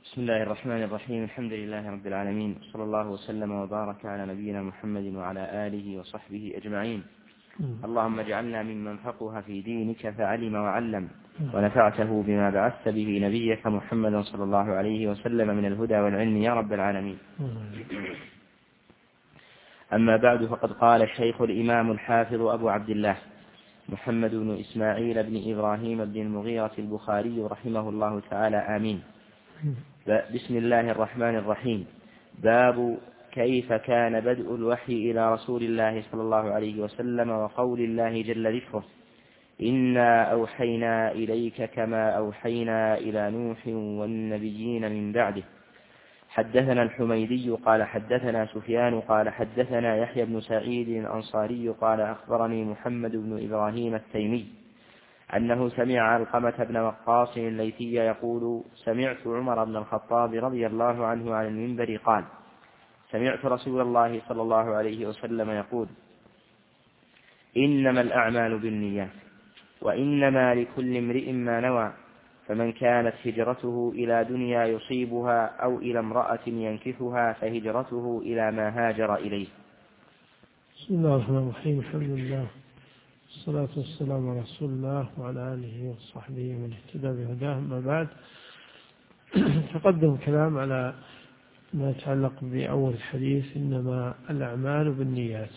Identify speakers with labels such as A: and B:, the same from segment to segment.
A: بسم الله الرحمن الرحيم. الحمد لله رب العالمين، صلى الله وسلم وبارك على نبينا محمد وعلى آله وصحبه أجمعين. اللهم اجعلنا ممن فقه في دينك فعلم وعلم، ونفعته بما بعثت به نبيك محمدا صلى الله عليه وسلم من الهدى والعلم يا رب العالمين. أما بعد، فقد قال الشيخ الإمام الحافظ أبو عبد الله محمد بن إسماعيل بن إبراهيم بن المغيرة البخاري رحمه الله تعالى: آمين. بسم الله الرحمن الرحيم. باب كيف كان بدء الوحي إلى رسول الله صلى الله عليه وسلم، وقول الله جل ذكره: إنا أوحينا إليك كما أوحينا إلى نوح والنبيين من بعده. حدثنا الحميدي قال حدثنا سفيان قال حدثنا يحيى بن سعيد الأنصاري قال أخبرني محمد بن إبراهيم التيمي أنه سمع علقمة بن وقاص الليثي يقول: سمعت عمر بن الخطاب رضي الله عنه على المنبر قال: سمعت رسول الله صلى الله عليه وسلم يقول: إنما الأعمال بالنيات، وإنما لكل امرئ ما نوى، فمن كانت هجرته إلى دنيا يصيبها أو إلى امرأة ينكحها فهجرته إلى ما هاجر إليه.
B: بسم الله الرحمن الرحيم. الحمد لله والصلاة والسلام على رسول الله وعلى آله وصحبه من اهتدى بهداه. أما بعد، تقدم الكلام على ما يتعلق بأول الحديث: إنما الأعمال بالنيات.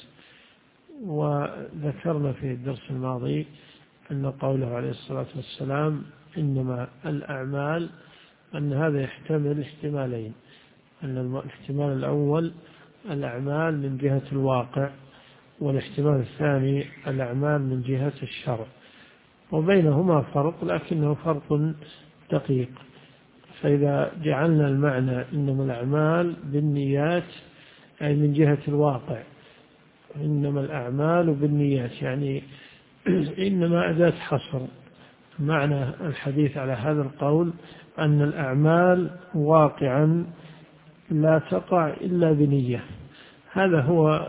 B: وذكرنا في الدرس الماضي أن قوله عليه الصلاة والسلام إنما الأعمال، أن هذا يحتمل احتمالين: أن الاحتمال الأول الأعمال من جهة الواقع، والاحتمال الثاني الأعمال من جهة الشرع، وبينهما فرق لكنه فرق دقيق. فإذا جعلنا المعنى إنما الأعمال بالنيات أي من جهة الواقع، إنما الأعمال بالنيات يعني إنما أداة حصر. معنى الحديث على هذا القول أن الأعمال واقعا لا تقع إلا بنية. هذا هو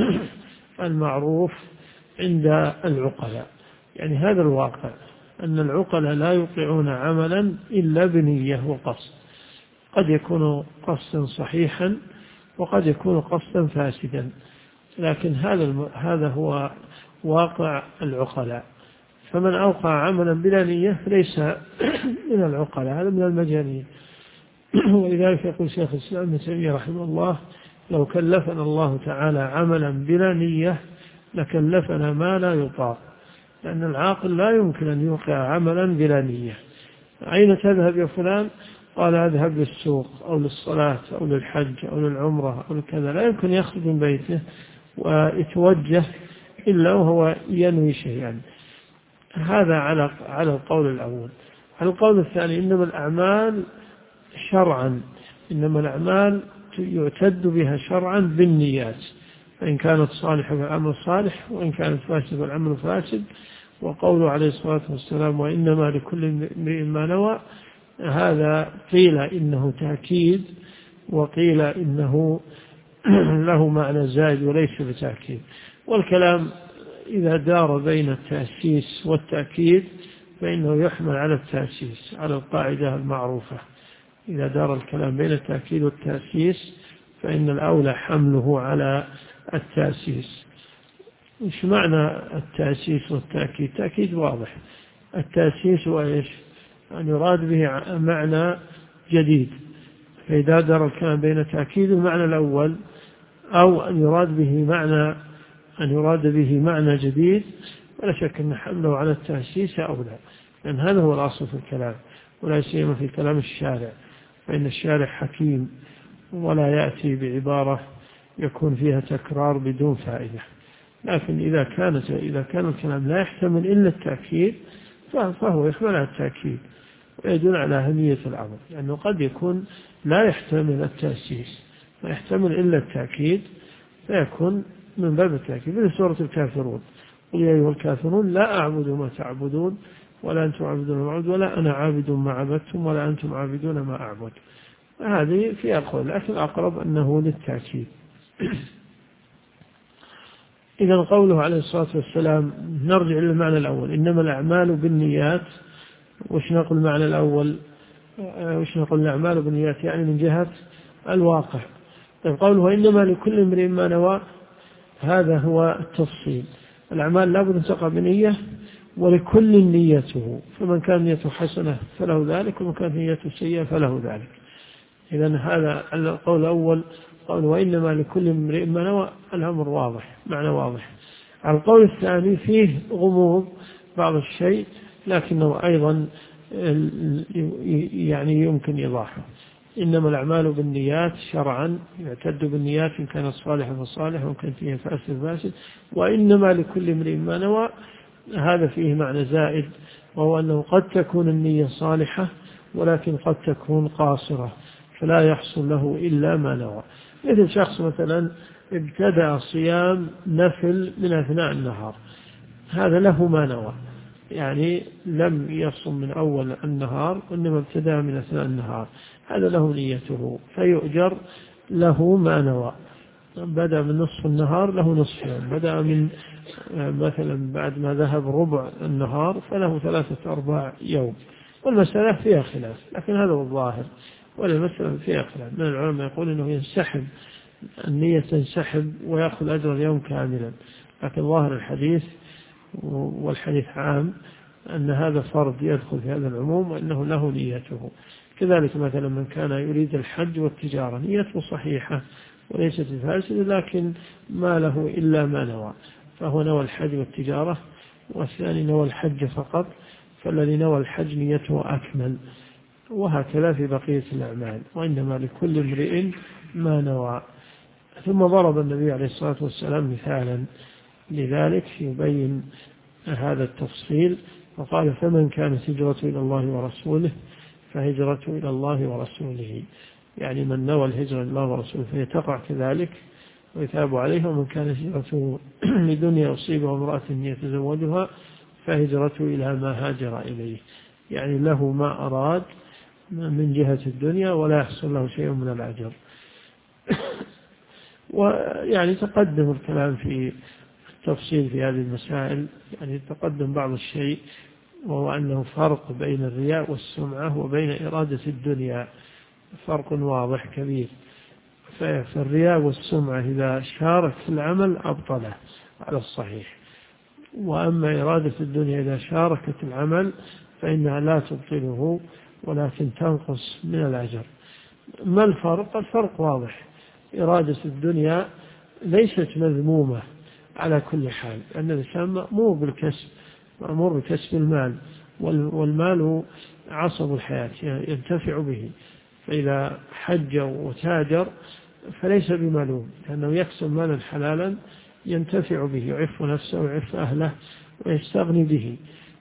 B: المعروف عند العقلاء، يعني هذا الواقع، أن العقلاء لا يوقعون عملا إلا بنية وقصد. قد يكون قصدا صحيحا وقد يكون قصدا فاسدا، لكن هذا هو واقع العقلاء. فمن أوقع عملا بلا نية ليس من العقلاء، هذا من المجانين. ولذلك يقول شيخ الإسلام ابن تيمية رحمه الله: لو كلفنا الله تعالى عملا بلا نية لكلفنا ما لا يطاق، لأن العاقل لا يمكن أن يوقع عملا بلا نية. أين تذهب يا فلان؟ قال: أذهب للسوق أو للصلاة أو للحج أو للعمرة أو لكذا. لا يمكن يخرج من بيته ويتوجه إلا وهو ينوي شيئا. هذا على القول الأول. على القول الثاني: إنما الأعمال شرعا، إنما الأعمال يعتد بها شرعا بالنيات، فإن كانت صالحة فالعمل صالح، وإن كانت فاسدة فالعمل فاسد. وقوله عليه الصلاة والسلام: وإنما لكل امرئ ما نوى، هذا قيل إنه تأكيد، وقيل إنه له معنى زائد وليس بتأكيد. والكلام إذا دار بين التأسيس والتأكيد فإنه يحمل على التأسيس، على القاعدة المعروفة. إذا دار الكلام بين التأكيد والتأسيس فإن الأولى حمله على التأسيس. إيش معنى التأسيس والتأكيد؟ تأكيد واضح. التأسيس هو إيش؟ أن يراد به معنى جديد، فإذا دار الكلام بين تأكيد المعنى الأول أو أن يراد به معنى جديد، ولا شك أن حمله على التأسيس أولى، لأن هذا هو الأصل في الكلام، ولا سيما في كلام الشارع، فإن الشارع حكيم ولا يأتي بعبارة يكون فيها تكرار بدون فائدة. لكن إذا كان الكلام لا يحتمل إلا التأكيد فهو يحمل على التأكيد ويدل على أهمية الأمر، لأنه قد يكون لا يحتمل التأسيس، لا يحتمل إلا التأكيد، فيكون من باب التأكيد. في سورة الكافرون: قل يا أيها الكافرون لا أعبد ما تعبدون ولا أنتم عابدون ما أعبد ولا أنا عابد ما عبدتم ولا أنتم عابدون ما أعبد. هذه في أقوال، لكن الأقرب أنه للتأكيد. إذا قوله عليه الصلاة والسلام، نرجع للمعنى الأول: إنما الأعمال بالنيات. وش نقول المعنى الأول؟ وش نقول الأعمال بالنيات يعني من جهة الواقع. طيب قوله وإنما لكل امرئ ما نوى، هذا هو التفصيل. الأعمال لا بد أن تقع بنية، ولكل نيته، فمن كان نيته حسنة فله ذلك، ومن كان نيته سيئة فله ذلك. إذن هذا القول الأول قول وإنما لكل امرئ ما نوى، الأمر واضح، معنى واضح. على القول الثاني فيه غموض بعض الشيء، لكنه أيضا يعني يمكن إيضاحه. إنما الأعمال بالنيات شرعا، يعتد بالنيات إن كانت صالحة فصالح وإن كانت فيها فاسد فاسد. وإنما لكل امرئ ما نوى، هذا فيه معنى زائد، وهو أنه قد تكون النية صالحة ولكن قد تكون قاصرة، فلا يحصل له إلا ما نوى. مثل شخص مثلا ابتدأ صيام نفل من أثناء النهار، هذا له ما نوى، يعني لم يصم من أول النهار وإنما ابتدأ من أثناء النهار، هذا له نيته فيؤجر له ما نوى. بدأ من نصف النهار له نصف يوم، بدأ من مثلا بعد ما ذهب ربع النهار فله 3/4 يوم. والمسألة فيها خلاف، لكن هذا هو الظاهر، والمسألة فيها خلاف. من العلماء يقول إنه ينسحب النية، تنسحب ويأخذ أجر اليوم كاملا، لكن ظاهر الحديث والحديث عام أن هذا فرض يدخل في هذا العموم، وأنه له نيته. كذلك مثلا من كان يريد الحج والتجارة، نيته صحيحة وليست فاسدة، لكن ما له إلا ما نوى، فهو نوى الحج والتجارة، والثاني نوى الحج فقط، فالذي نوى الحج نيته أكمل. وهكذا في بقية الأعمال، وإنما لكل امرئ ما نوى. ثم ضرب النبي عليه الصلاة والسلام مثالا لذلك يبين هذا التفصيل، وقال فمن كانت هجرته إلى الله ورسوله فهجرته إلى الله ورسوله، يعني من نوى الهجرة إلى الله ورسوله فيتقع كذلك ويثاب عليها. ومن كانت هجرته لدنيا يصيبها امرأة يتزوجها فهجرته إلى ما هاجر إليه، يعني له ما أراد من جهة الدنيا ولا يحصل له شيء من الأجر. ويعني تقدم الكلام في التفصيل في هذه المسائل، يعني تقدم بعض الشيء، وهو أنه فرق بين الرياء والسمعة وبين إرادة الدنيا، فرق واضح كبير. فالرياء والسمعة إذا شارك في العمل أبطله على الصحيح، وأما إرادة الدنيا إذا شاركت العمل فإنها لا تبطله ولكن تنقص من الأجر. ما الفرق؟ الفرق واضح. إرادة الدنيا ليست مذمومة على كل حال، أن الإنسان مأمور بالكسب، مأمور بكسب المال، والمال عصب الحياة ينتفع به، فإذا حج وتاجر فليس بملوم، لأنه يكسب مالا حلالا ينتفع به، يعف نفسه ويعف أهله ويستغني به،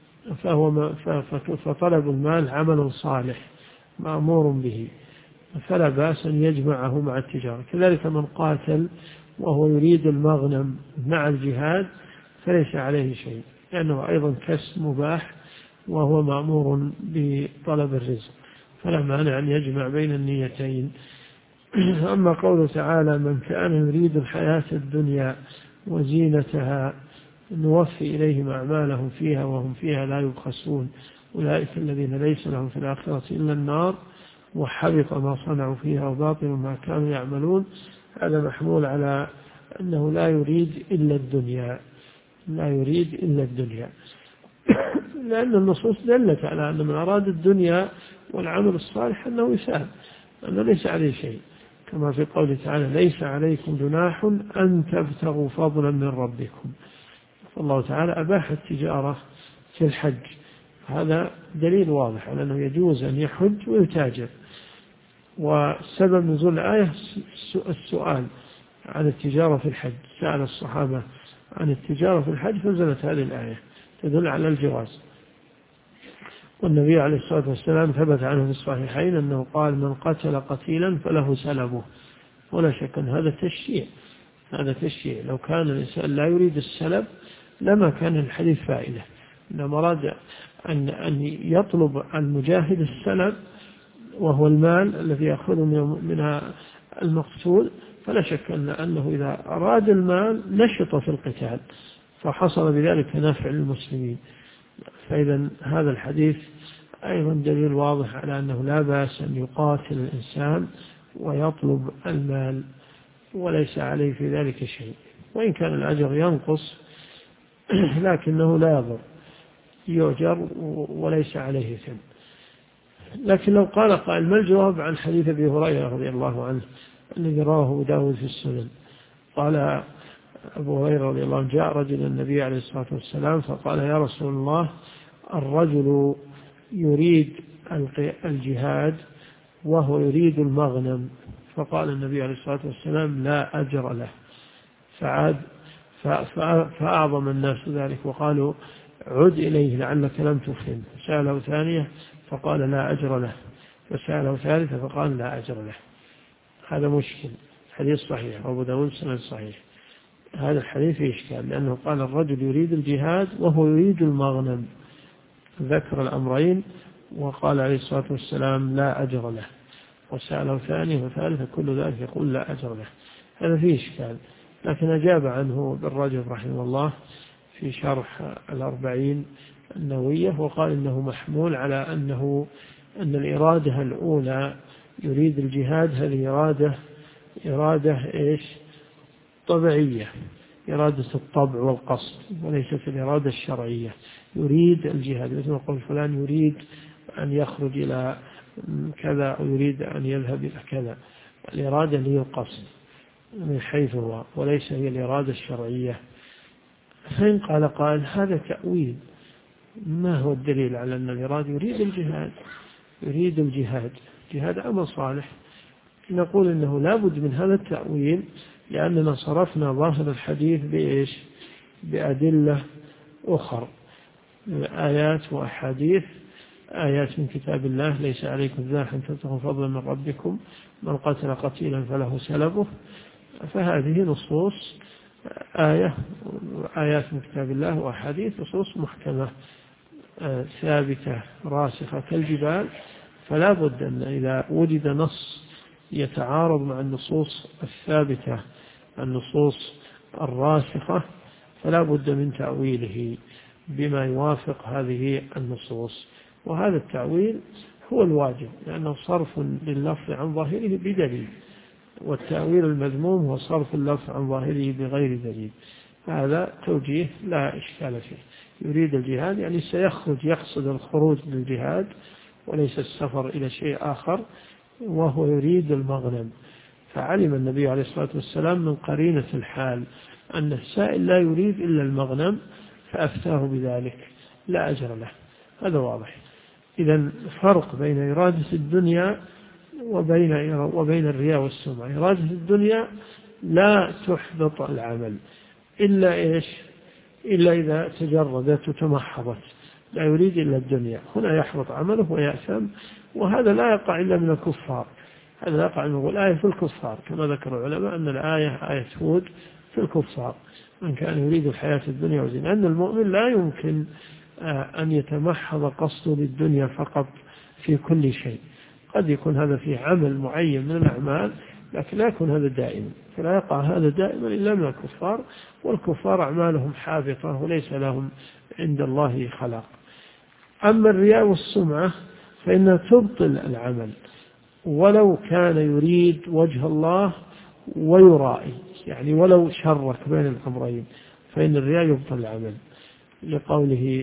B: فطلب المال عمل صالح مأمور به، فلا بأس أن يجمعه مع التجارة. كذلك من قاتل وهو يريد المغنم مع الجهاد فليس عليه شيء، لأنه أيضا كسب مباح وهو مأمور بطلب الرزق، فلا مانع أن يجمع بين النيتين. أما قوله تعالى من كان يريد الحياة الدنيا وزينتها نوفي إليهم أعمالهم فيها وهم فيها لا يبخسون أولئك الذين ليس لهم في الآخرة إلا النار وحبط ما صنعوا فيها وباطل ما كانوا يعملون، هذا محمول على أنه لا يريد إلا الدنيا، لا يريد إلا الدنيا، لأن النصوص دلت على أن من أراد الدنيا والعمل الصالح أنه يساب، أنه ليس عليه شيء، كما في قوله تعالى ليس عليكم جناح أن تبتغوا فضلا من ربكم. فالله تعالى أباح التجارة في الحج، هذا دليل واضح على أنه يجوز أن يحج ويتاجر. وسبب نزول الآية السؤال عن التجارة في الحج، سأل الصحابة عن التجارة في الحج فنزلت هذه الآية تدل على الجواز. والنبي عليه الصلاة والسلام ثبت عنه في الصحيحين أنه قال من قتل قتيلا فله سلبه، ولا شك أن هذا تشريع، هذا تشريع. لو كان الإنسان لا يريد السلب لما كان الحديث فائدة، إنما أراد أن يطلب المجاهد السلب وهو المال الذي يأخذ من المقتول، فلا شك أنه إذا أراد المال نشط في القتال فحصل بذلك نفع للمسلمين. فإذا هذا الحديث أيضا دليل واضح على أنه لا بأس أن يقاتل الإنسان ويطلب المال وليس عليه في ذلك شيء، وإن كان الأجر ينقص لكنه لا يضر، يؤجر وليس عليه إثم. لكن لو قال قائل ما الجواب عن حديث أبي هريرة رضي الله عنه الذي رواه أبو داود في السنن؟ قال أبو هريرة رضي الله عنه جاء رجل النبي عليه الصلاة والسلام فقال يا رسول الله الرجل يريد الجهاد وهو يريد المغنم، فقال النبي عليه الصلاة والسلام لا أجر له. فأعظم الناس ذلك وقالوا عد إليه لعلك لم تفهم. سأله ثانية فقال لا أجر له، فسأله ثالثة فقال لا أجر له. هذا مشكل، حديث صحيح أبو داود سند صحيح. هذا الحديث فيه إشكال لأنه قال الرجل يريد الجهاد وهو يريد المغنم، ذكر الأمرين وقال عليه الصلاة والسلام لا أجر له، وسأله ثانية وثالثة كل ذلك يقول لا أجر له. هذا فيه إشكال، لكن أجاب عنه ابن رجب رحمه الله في شرح الأربعين النووية وقال إنه محمول على أن الإرادة الأولى يريد الجهاد هذه إرادة إيش؟ طبيعية، إرادة الطبع والقصد وليست الإرادة الشرعية. يريد الجهاد مثل ما قال فلان يريد أن يخرج إلى كذا أو يريد أن يذهب إلى كذا، الإرادة هي القصد من حيث هو وليس هي الإرادة الشرعية. فإن قال قائل هذا تأويل، ما هو الدليل على أن الإرادة يريد الجهاد جهاد عمل صالح؟ نقول إنه لا بد من هذا التأويل لأننا صرفنا ظاهر الحديث بإيش؟ بأدلة أخرى، آيات وأحاديث. آيات من كتاب الله ليس عليكم جناح أن تبتغوا فضلا من ربكم من قتل قتيلا فله سلبه، فهذه نصوص آيات من كتاب الله وأحاديث نصوص محكمة ثابتة راسخة كالجبال. فلا بد أن إذا وجد نص يتعارض مع النصوص الثابتة النصوص الراسخة فلا بد من تأويله بما يوافق هذه النصوص، وهذا التأويل هو الواجب لأنه صرف لللفظ عن ظاهره بدليل، والتأويل المذموم هو صرف اللفظ عن ظاهره بغير دليل. هذا توجيه لا إشكال فيه. يريد الجهاد يعني سيخرج يقصد الخروج للجهاد وليس السفر إلى شيء آخر، وهو يريد المغنم. فعلم النبي عليه الصلاة والسلام من قرينة الحال أن السائل لا يريد إلا المغنم فأفتاه بذلك لا أجر له. هذا واضح. إذن فرق بين إرادة الدنيا وبين الرياء والسمعة. إرادة الدنيا لا تحبط العمل إلا إيش؟ إلا إذا تجردت وتمحضت، لا يريد إلا الدنيا، هنا يحبط عمله ويأثم. وهذا لا يقع إلا من الكفار، هذا يقع من الآية في الكفار كما ذكر العلماء أن الآية آية هود في الكفار من كان يريد الحياة الدنيا وزينها. أن المؤمن لا يمكن أن يتمحض قصده للدنيا فقط في كل شيء، قد يكون هذا في عمل معين من الأعمال لكن لا يكون هذا دائما، فلا يقع هذا دائما إلا من الكفار، والكفار أعمالهم حابطة وليس لهم عند الله خلاق. أما الرياء والسمعة فإنها تبطل العمل ولو كان يريد وجه الله ويرائي، يعني ولو شرك بين الأمرين فإن الرياء يبطل العمل، لقوله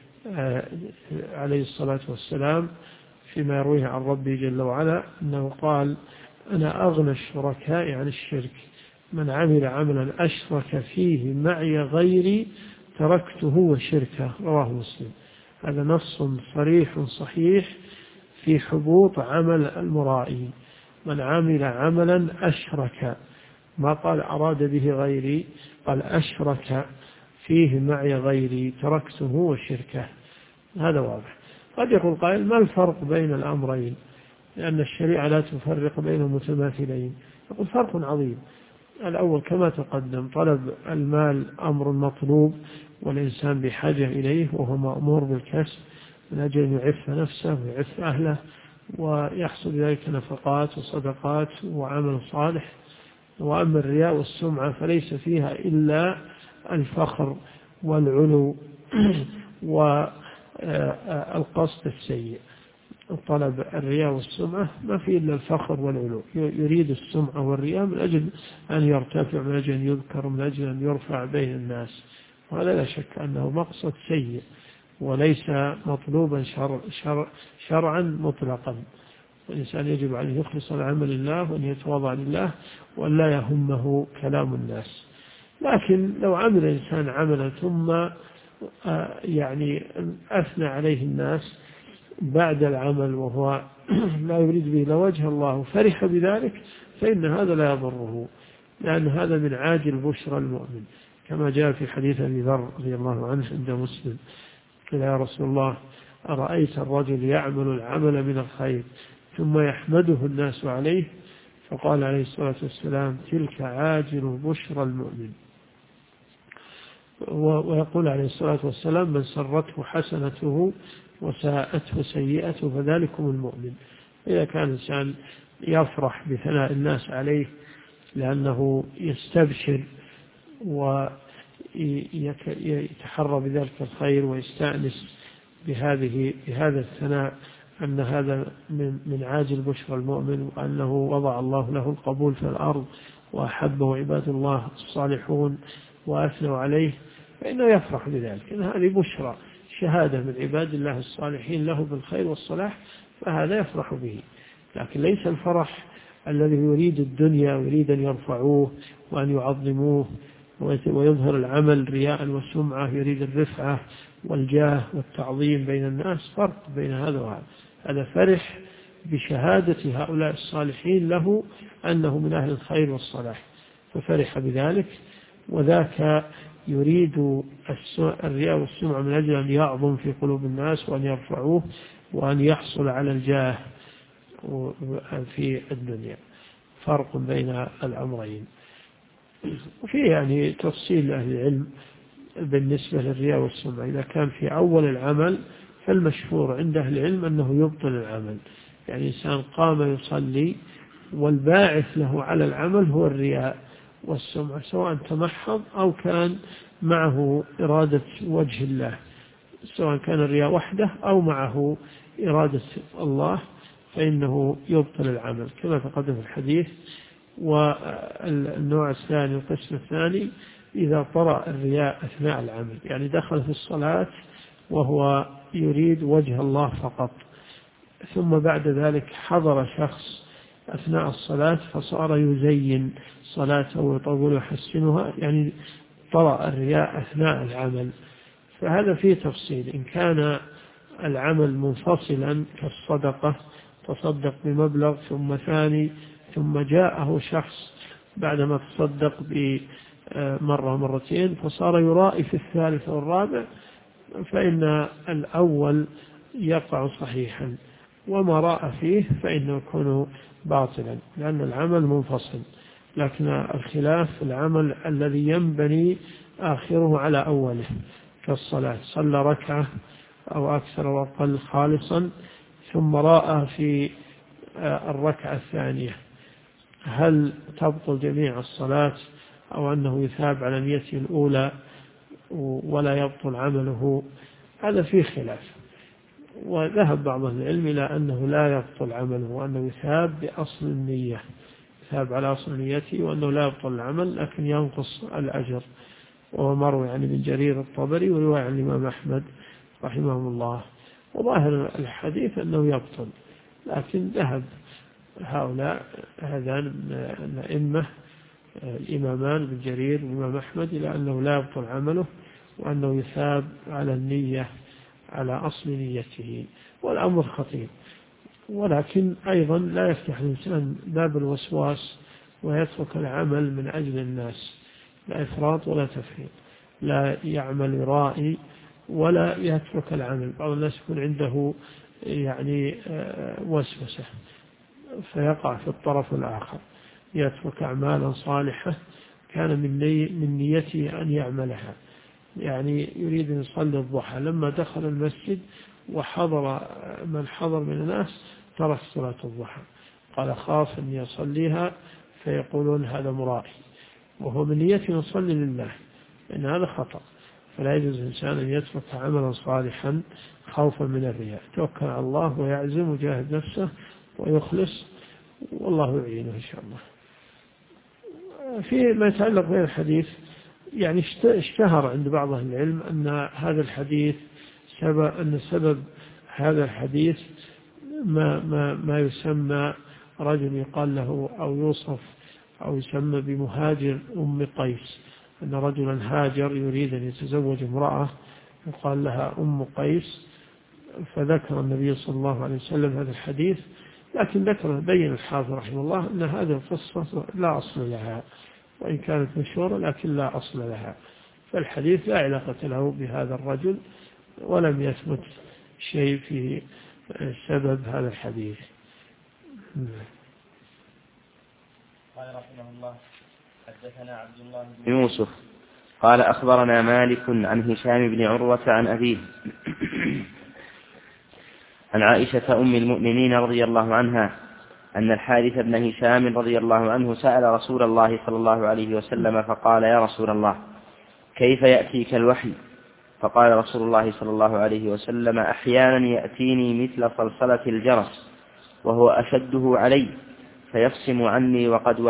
B: عليه الصلاة والسلام فيما يرويه عن ربه جل وعلا أنه قال أنا أغنى الشركاء عن الشرك، من عمل عملا أشرك فيه معي غيري تركته وشركه، رواه مسلم. هذا نص صريح صحيح في حبوط عمل المرائي. من عمل عملا أشرك، ما قال أراد به غيري، قال أشرك فيه معي غيري تركته وشركه. هذا واضح. قد يقول قائل ما الفرق بين الأمرين؟ لأن الشريعة لا تفرق بين المتماثلين. يقول فرق عظيم. الأول كما تقدم طلب المال أمر مطلوب والإنسان بحاجة إليه وهو مأمور بالكسب من أجل أن يعف نفسه ويعف أهله ويحصل ذلك نفقات وصدقات وعمل صالح. وأما الرياء والسمعة فليس فيها إلا الفخر والعلو القصد السيء. طلب الرياء والسمعة ما فيه إلا الفخر والعلو، يريد السمعة والرياء من أجل أن يرتفع، من أجل أن يذكر، من أجل أن يرفع بين الناس، وهذا لا شك أنه مقصد سيء وليس مطلوبا شرعا مطلقا. والإنسان يجب أن يخلص العمل لله وأن يتواضع لله وأن لا يهمه كلام الناس. لكن لو عمل الإنسان عملا ثم يعني أثنى عليه الناس بعد العمل وهو لا يريد به إلا وجه الله فرح بذلك، فإن هذا لا يضره، لأن هذا من عاجل بشرى المؤمن، كما جاء في حديث أبي ذر رضي الله عنه عند مسلم: قيل يا رسول الله أرأيت الرجل يعمل العمل من الخير ثم يحمده الناس عليه؟ فقال عليه الصلاة والسلام: تلك عاجل بشرى المؤمن. ويقول عليه الصلاة والسلام: من سرته حسنته وساءته سيئته فذلكم المؤمن. إذا كان الإنسان يفرح بثناء الناس عليه لأنه يستبشر ويتحرى بذلك الخير ويستأنس بهذا الثناء، أن هذا من عاجل بشرى المؤمن، وأنه وضع الله له القبول في الأرض وأحبه عباد الله الصالحون وأثنوا عليه، فإنه يفرح بذلك، إن هذه بشرى، شهادة من عباد الله الصالحين له بالخير والصلاح، فهذا يفرح به. لكن ليس الفرح الذي يريد الدنيا ويريد أن يرفعوه وأن يعظموه ويظهر العمل رياء وسمعة، يريد الرفعة والجاه والتعظيم بين الناس. فرق بين هذا وهذا. هذا فرح بشهادة هؤلاء الصالحين له أنه من أهل الخير والصلاح ففرح بذلك، وذاك يريد الرياء والسمعة من أجل أن يعظم في قلوب الناس وأن يرفعوه وأن يحصل على الجاه في الدنيا. فرق بين الأمرين. وفي يعني تفصيل أهل العلم بالنسبة للرياء والسمعة. إذا كان في أول العمل فالمشهور عند أهل العلم أنه يبطل العمل، يعني إنسان قام يصلي والباعث له على العمل هو الرياء والسمعة، سواء تمحض أو كان معه إرادة وجه الله، سواء كان الرياء وحده أو معه إرادة الله، فإنه يبطل العمل كما تقدم في الحديث. والنوع الثاني، القسم الثاني، إذا طرأ الرياء أثناء العمل، يعني دخل في الصلاة وهو يريد وجه الله فقط، ثم بعد ذلك حضر شخص أثناء الصلاة فصار يزين صلاته ويطول ويحسنها، يعني طرأ الرياء أثناء العمل، فهذا فيه تفصيل. إن كان العمل منفصلا كالصدقة، تصدق بمبلغ ثم ثاني، ثم جاءه شخص بعدما تصدق بمرة مرتين فصار يرائي في الثالث والرابع، فإن الأول يقع صحيحا، وما راء فيه فإنه يكون باطلا لأن العمل منفصل. لكن الخلاف في العمل الذي ينبني آخره على أوله كالصلاة، صلى ركعة أو أكثر وأقل خالصا ثم راء في الركعة الثانية، هل تبطل جميع الصلاة أو أنه يثاب على نيته الأولى ولا يبطل عمله؟ هذا فيه خلاف. وذهب بعض العلم إلى أنه لا يبطل عمله وأنه يثاب بأصل النية، يثاب على أصل نيته، وأنه لا يبطل العمل لكن ينقص الأجر. وهو مروي يعني من جرير الطبري ورواية عن الإمام أحمد رحمه الله. وظاهر الحديث أنه يبطل، لكن ذهب هؤلاء هذان الأئمة الإمامان ابن جرير والإمام أحمد إلى أنه لا يبطل عمله وأنه يثاب على النية على أصل نيته. والأمر خطير، ولكن أيضا لا يفتح الإنسان باب الوسواس ويترك العمل من أجل الناس، لا إفراط ولا تفريط، لا يعمل رائي ولا يترك العمل. بعض الناس يكون عنده يعني وسوسة فيقع في الطرف الآخر، يترك أعمالا صالحة كان من نيته أن يعملها. يعني يريد أن يصلي الضحى، لما دخل المسجد وحضر من حضر من الناس ترك صلاة الضحى، قال خاف أن يصليها فيقولون هذا مرائي، وهو من نيته يصلي لله، لأن هذا خطأ. فلا يجوز الإنسان أن يترك عملا صالحا خوفا من الرياء، توكل على الله ويعزم ويجاهد نفسه ويخلص، والله يعينه إن شاء الله. فيما يتعلق بهذا الحديث، يعني اشتهر عند بعض أهل العلم أن هذا الحديث أن سبب هذا الحديث ما يسمى رجل يقال له أو يوصف أو يسمى بمهاجر أم قيس، أن رجلا هاجر يريد أن يتزوج امرأة يقال لها أم قيس، فذكر النبي صلى الله عليه وسلم هذا الحديث، لكن بين الحافظ رحمه الله أن هذه القصة لا أصل لها، وإن كانت مشهورة لكن لا أصل لها، فالحديث لا علاقة له بهذا الرجل، ولم يثبت شيء في سبب هذا الحديث.
A: قال رحمه الله: حدثنا عبد الله بن يوسف قال أخبرنا مالك عن هشام بن عروة عن أبيه عن عائشة أم المؤمنين رضي الله عنها أن الحارث بن هشام رضي الله عنه سأل رسول الله صلى الله عليه وسلم فقال: يا رسول الله، كيف يأتيك الوحي؟ فقال رسول الله صلى الله عليه وسلم: أحيانا يأتيني مثل صلصلة الجرس وهو أشده علي فيفصم عني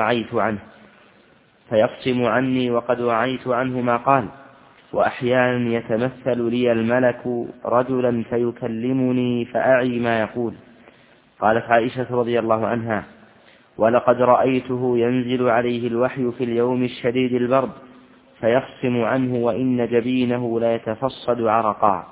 A: وقد وعيت عنه ما قال، وأحيانا يتمثل لي الملك رجلا فيكلمني فأعي ما يقول. قالت عائشة رضي الله عنها: ولقد رأيته ينزل عليه الوحي في اليوم الشديد البرد فيفصم عنه وإن جبينه لا يتفصد عرقا.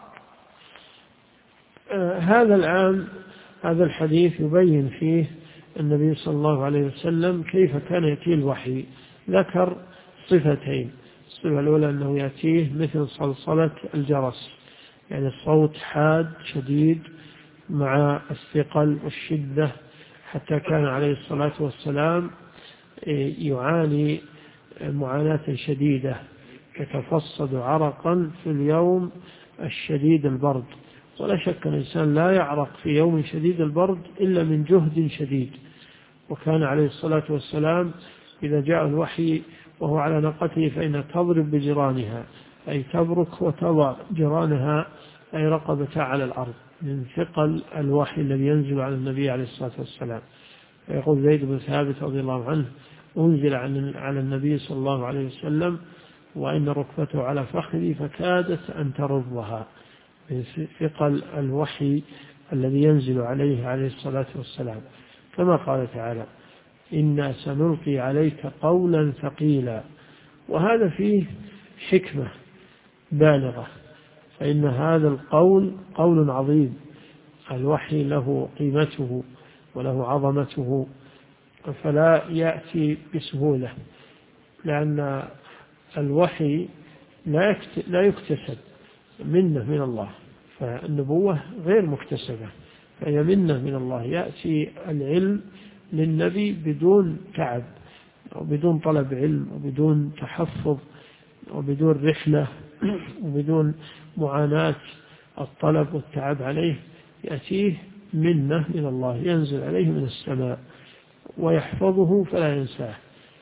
B: هذا الحديث يبين فيه النبي صلى الله عليه وسلم كيف كان يأتيه الوحي. ذكر صفتين: الصفة الأولى أنه يأتيه مثل صلصلة الجرس، يعني الصوت حاد شديد مع الثقل والشدة، حتى كان عليه الصلاة والسلام يعاني معاناة شديدة، يتفصد عرقا في اليوم الشديد البرد. ولا شك أن الإنسان لا يعرق في يوم شديد البرد إلا من جهد شديد. وكان عليه الصلاة والسلام إذا جاء الوحي وهو على ناقته فإنها تضرب بجرانها، أي تبرك وتضع جرانها أي رقبتها على الأرض من ثقل الوحي الذي ينزل على النبي عليه الصلاة والسلام. يقول زيد بن ثابت رضي الله عنه: أنزل على النبي صلى الله عليه وسلم وإن ركبته على فخذي فكادت أن ترضها، من ثقل الوحي الذي ينزل عليه الصلاة والسلام. كما قال تعالى: إنا سنلقي عليك قولا ثقيلا. وهذا فيه حكمة بالغة، فإن هذا القول قول عظيم، الوحي له قيمته وله عظمته، فلا يأتي بسهولة، لأن الوحي لا يكتسب، منة من الله، فالنبوة غير مكتسبة، فهي منة من الله. يأتي العلم للنبي بدون تعب وبدون طلب علم وبدون تحفظ وبدون رحلة وبدون معاناة الطلب والتعب عليه، يأتيه منة من الله، ينزل عليه من السماء ويحفظه فلا ينساه.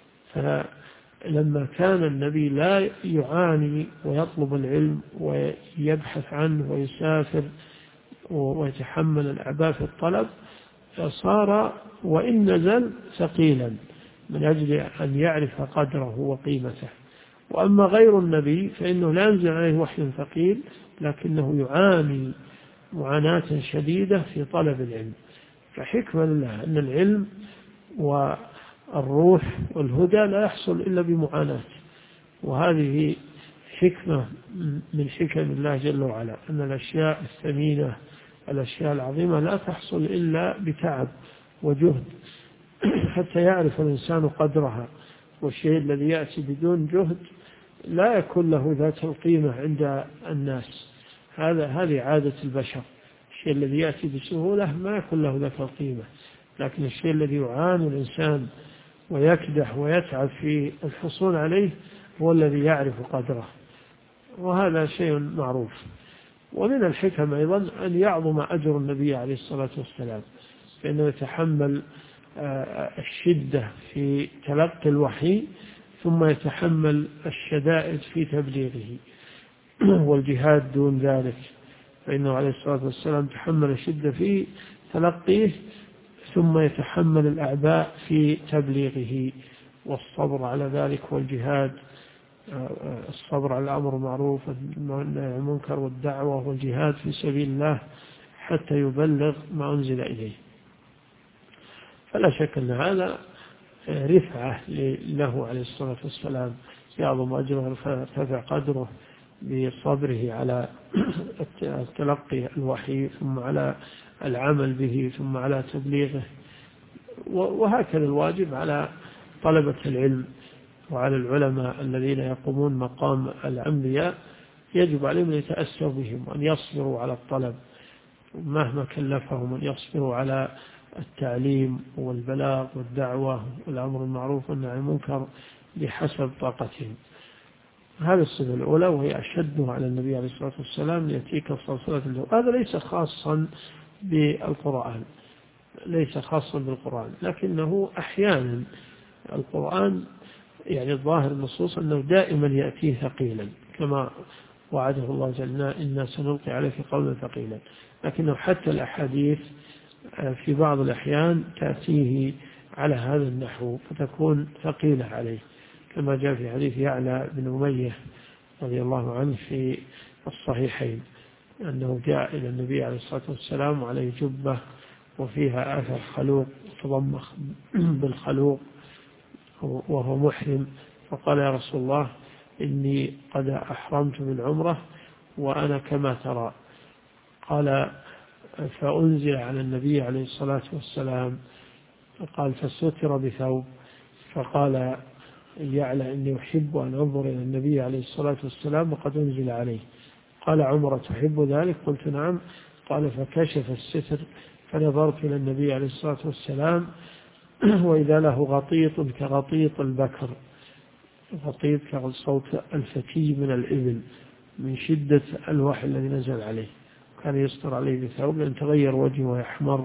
B: فلما كان النبي لا يعاني ويطلب العلم ويبحث عنه ويسافر ويتحمل الأعباء في الطلب، فصار وإن نزل ثقيلا من أجل أن يعرف قدره وقيمته. وأما غير النبي فإنه لا ينزل عليه وحي ثقيل، لكنه يعاني معاناة شديدة في طلب العلم. فحكمة لله أن العلم والروح والهدى لا يحصل إلا بمعاناة، وهذه حكمة من حكم الله جل وعلا، أن الأشياء الثمينة الأشياء العظيمة لا تحصل إلا بتعب وجهد حتى يعرف الإنسان قدرها. والشيء الذي يأتي بدون جهد لا يكون له ذات القيمة عند الناس. هذه عادة البشر، الشيء الذي يأتي بسهولة ما يكون له ذات القيمة، لكن الشيء الذي يعاني الإنسان ويكدح ويتعب في الحصول عليه هو الذي يعرف قدره، وهذا شيء معروف. ومن الحكم أيضا أن يعظم أجر النبي عليه الصلاة والسلام، فإنه يتحمل الشدة في تلقي الوحي ثم يتحمل الشدائد في تبليغه. والجهاد دون ذلك، فإنه عليه الصلاة والسلام تحمل الشدة في تلقيه ثم يتحمل الأعباء في تبليغه والصبر على ذلك، والجهاد الصبر على الأمر المعروف والنهي عن المنكر والدعوة والجهاد في سبيل الله حتى يبلغ ما أنزل إليه. فلا شك أن هذا رفعة له عليه الصلاة والسلام، يعظم أجره ويرتفع قدره بصبره على تلقي الوحي ثم على العمل به ثم على تبليغه. وهكذا الواجب على طلبة العلم وعلى العلماء الذين يقومون مقام الأنبياء، يجب عليهم أن يتأسوا بهم وأن يصبروا على الطلب مهما كلفهم، أن يصبروا على التعليم والبلاغ والدعوة والأمر المعروف والنهي عن المنكر بحسب طاقتهم. هذه الصفة الأولى، وهي أشدها على النبي عليه الصلاة والسلام، ليأتيك صلصلة الجو. هذا ليس خاصا بالقرآن، ليس خاصا بالقرآن، لكنه أحيانا القرآن يعني الظاهر النصوص أنه دائما يأتيه ثقيلا كما وعده الله جل إنا سنلقي عليك قولا ثقيلا، لكنه حتى الأحاديث في بعض الأحيان تأتيه على هذا النحو فتكون ثقيلة عليه، كما جاء في حديث يعلى بن أمية رضي الله عنه في الصحيحين أنه جاء إلى النبي عليه الصلاة والسلام وعليه جبة وفيها آثر خلوق تضمخ بالخلوق وهو محرم، فقال يا رسول الله إني قد أحرمت بالعمرة وأنا كما ترى. قال فأنزل على النبي عليه الصلاة والسلام، قال فستر بثوب، فقال يعلى إني أحب أن أنظر إلى النبي عليه الصلاة والسلام وقد أنزل عليه. قال عمرة تحب ذلك؟ قلت نعم. قال فكشف الستر فنظرت إلى النبي عليه الصلاة والسلام وإذا له غطيط كغطيط البكر، غطيط كصوت الفتي من الإبل من شدة الوحي الذي نزل عليه، كان يستر عليه بثوب لأن تغير وجهه يحمر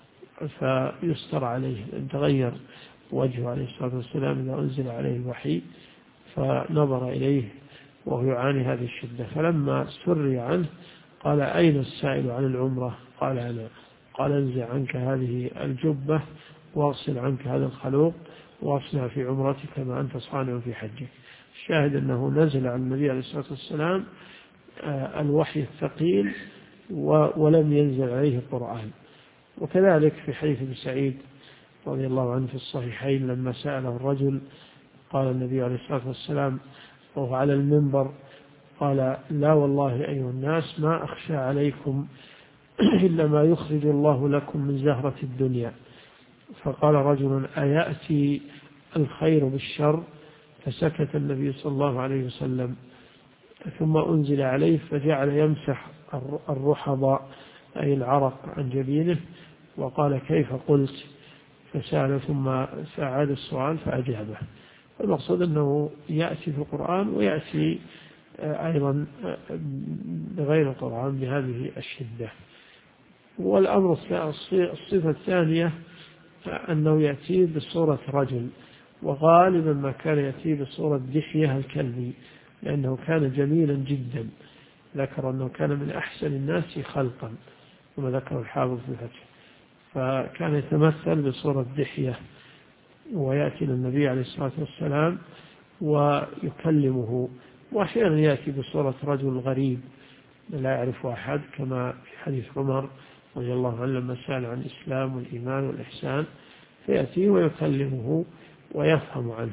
B: فيستر عليه، لأن تغير وجهه عليه الصلاة والسلام إذا أنزل عليه الوحي، فنظر إليه وهو يعاني هذه الشدة. فلما سري عنه قال أين السائل عن العمرة؟ قال أنا. قال انزع عنك هذه الجبة واغسل عنك هذا الخلوق واصنع في عمرتك ما أنت صانع في حجك. الشاهد أنه نزل عن النبي عليه الصلاة والسلام الوحي الثقيل ولم ينزل عليه القرآن. وكذلك في حديث ابن سعيد رضي الله عنه في الصحيحين لما سأله الرجل، قال النبي عليه الصلاة والسلام وهو على المنبر، قال لا والله أيها الناس ما أخشى عليكم إلا ما يخرج الله لكم من زهرة الدنيا. فقال رجل أيأتي الخير بالشر؟ فسكت النبي صلى الله عليه وسلم، ثم أنزل عليه فجعل يمسح الرحض أي العرق عن جبينه، وقال كيف قلت؟ فسأل ثم سأعاد السؤال فأجابه. المقصود أنه يأتي في القرآن ويأتي أيضا بغير القرآن بهذه الشدة. والأمر الصفة الثانية أنه يأتي بصورة رجل، وغالبا ما كان يأتي بصورة دحية الكلبي لأنه كان جميلا جدا، ذكر أنه كان من أحسن الناس خلقا كما ذكر الحافظ في الفتح، فكان يتمثل بصورة دحية ويأتي للنبي عليه الصلاة والسلام ويكلمه، وأحيانا يأتي بصورة رجل غريب لا يعرف أحد كما في حديث عمر رضي الله عنه لما سأل عن الإسلام والإيمان والإحسان، فيأتي ويكلمه ويفهم عنه.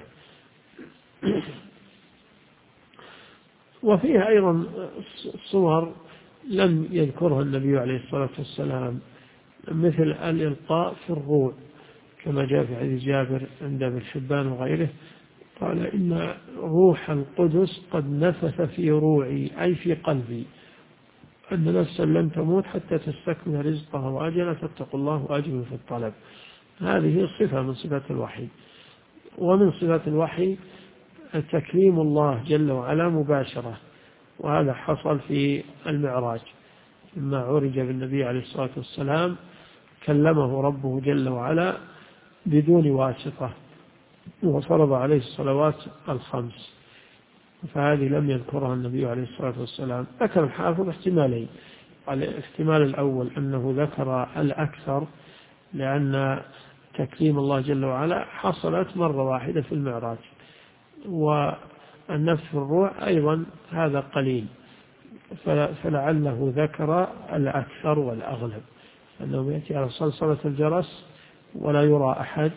B: وفيها أيضا صور لم يذكرها النبي عليه الصلاة والسلام مثل الإلقاء في الروع كما جاء في حديث جابر عند ابن حبان وغيره، قال إن روح القدس قد نفث في روعي أي في قلبي أن نفسا لن تموت حتى تستكمل رزقها وأجلها فاتقوا الله وأجلوا في الطلب. هذه صفة من صفات الوحي. ومن صفات الوحي تكريم الله جل وعلا مباشرة، وهذا حصل في المعراج لما عرج بالنبي عليه الصلاة والسلام كلمه ربه جل وعلا بدون واسطة وفرض عليه الصلوات الخمس، فهذه لم يذكرها النبي عليه الصلاة والسلام. ذكر الحافظ احتمالين. الاحتمال الأول أنه ذكر الأكثر لأن تكريم الله جل وعلا حصلت مرة واحدة في المعراج، والنفس في الروح أيضا هذا قليل، فلعله ذكر الأكثر والأغلب، أنه يأتي على صلصلة الجرس ولا يرى أحد،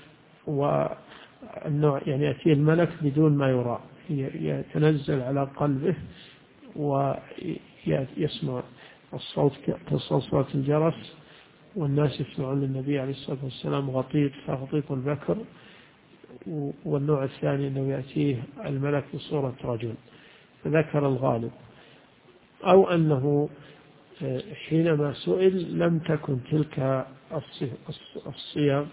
B: والنوع يعني يأتي الملك بدون ما يرى، يتنزل على قلبه ويسمع الصوت كصلصلة الجرس، والناس يسمعون للنبي عليه الصلاة والسلام غطيط البكر. والنوع الثاني أنه يأتيه الملك بصورة رجل، فذكر الغالب. أو أنه حينما سئل لم تكن تلك الصيغ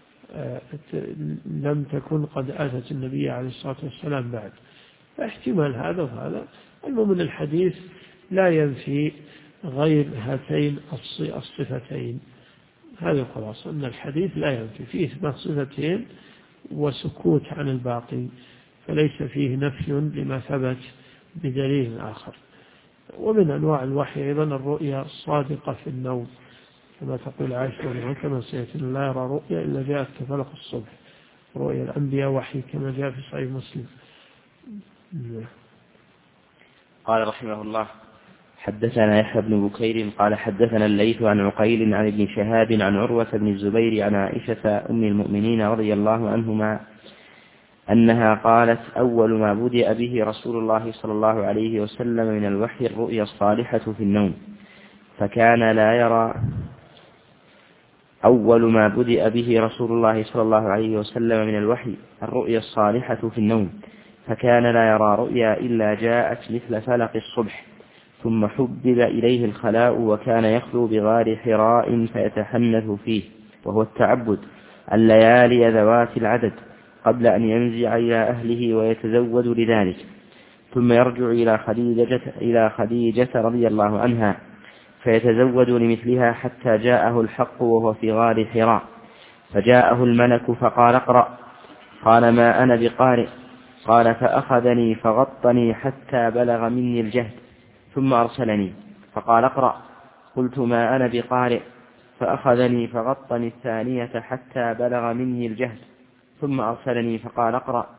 B: لم تكن قد أتت النبي عليه الصلاة والسلام بعد، فاحتمال هذا وهذا. المهم من الحديث لا ينفي غير هاتين الصفتين. هذا الخلاصة، أن الحديث لا ينفي فيه إثبات صفتين وسكوت عن الباقي، فليس فيه نفي لما ثبت بدليل آخر. ومن أنواع الوحي أيضا الرؤيا الصادقة في النوم، كما تقول عائشة كما سيأتي لا يرى رؤيا إلا جاءت كفلق الصبح. رؤيا الأنبياء وحي كما جاء في صحيح مسلم.
A: قال رحمه الله: حدثنا يحيى بن بكير قال حدثنا الليث عن عقيل عن ابن شهاب عن عروة بن الزبير عن عائشة أم المؤمنين رضي الله عنهما أنها قالت: أول ما بدأ به رسول الله صلى الله عليه وسلم من الوحي الرؤيا الصالحة في النوم، فكان لا يرى أول ما بدأ به رسول الله صلى الله عليه وسلم من الوحي الرؤيا الصالحة في النوم، فكان لا يرى رؤيا إلا جاءت مثل فلق الصبح، ثم حبب إليه الخلاء، وكان يخلو بغار حراء فيتحنث فيه، وهو التعبد الليالي ذوات العدد، قبل أن ينزع إلى أهله ويتزود لذلك، ثم يرجع إلى خديجة رضي الله عنها فيتزود لمثلها حتى جاءه الحق وهو في غار حراء، فجاءه الملك فقال: اقرأ. قال: ما أنا بقارئ. قال: فأخذني فغطني حتى بلغ مني الجهد، ثم أرسلني فقال: اقرأ. قلت: ما أنا بقارئ. فأخذني فغطني الثانية حتى بلغ مني الجهد، ثم أرسلني فقال: اقرأ.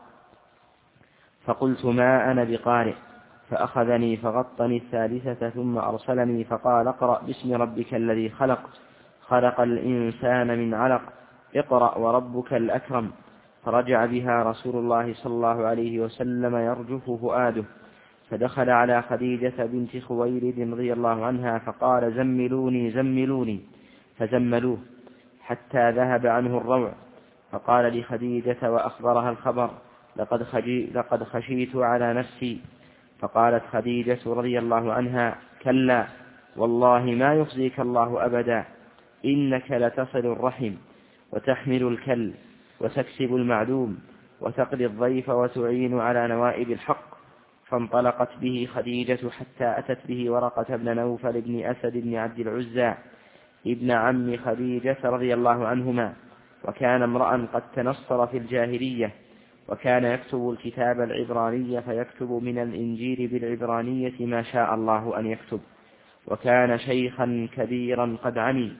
A: فقلت: ما أنا بقارئ. فأخذني فغطني الثالثة ثم أرسلني فقال: اقرأ باسم ربك الذي خلق، خلق الإنسان من علق، اقرأ وربك الأكرم. فرجع بها رسول الله صلى الله عليه وسلم يرجف فؤاده، فدخل على خديجة بنت خويلد رضي الله عنها فقال: زملوني زملوني، فزملوه حتى ذهب عنه الروع، فقال لخديجة وأخبرها الخبر: لقد خشيت على نفسي. فقالت خديجة رضي الله عنها: كلا والله ما يخزيك الله أبدا، إنك لتصل الرحم وتحمل الكل وتكسب المعدوم وتقضي الضيف وتعين على نوائب الحق. فانطلقت به خديجة حتى أتت به ورقة بن نوفل بن أسد بن عبد العزى ابن عم خديجة رضي الله عنهما، وكان امرأ قد تنصر في الجاهلية، وكان يكتب الكتاب العبراني فيكتب من الإنجيل بالعبرانية ما شاء الله أن يكتب، وكان شيخا كبيرا قد عمي.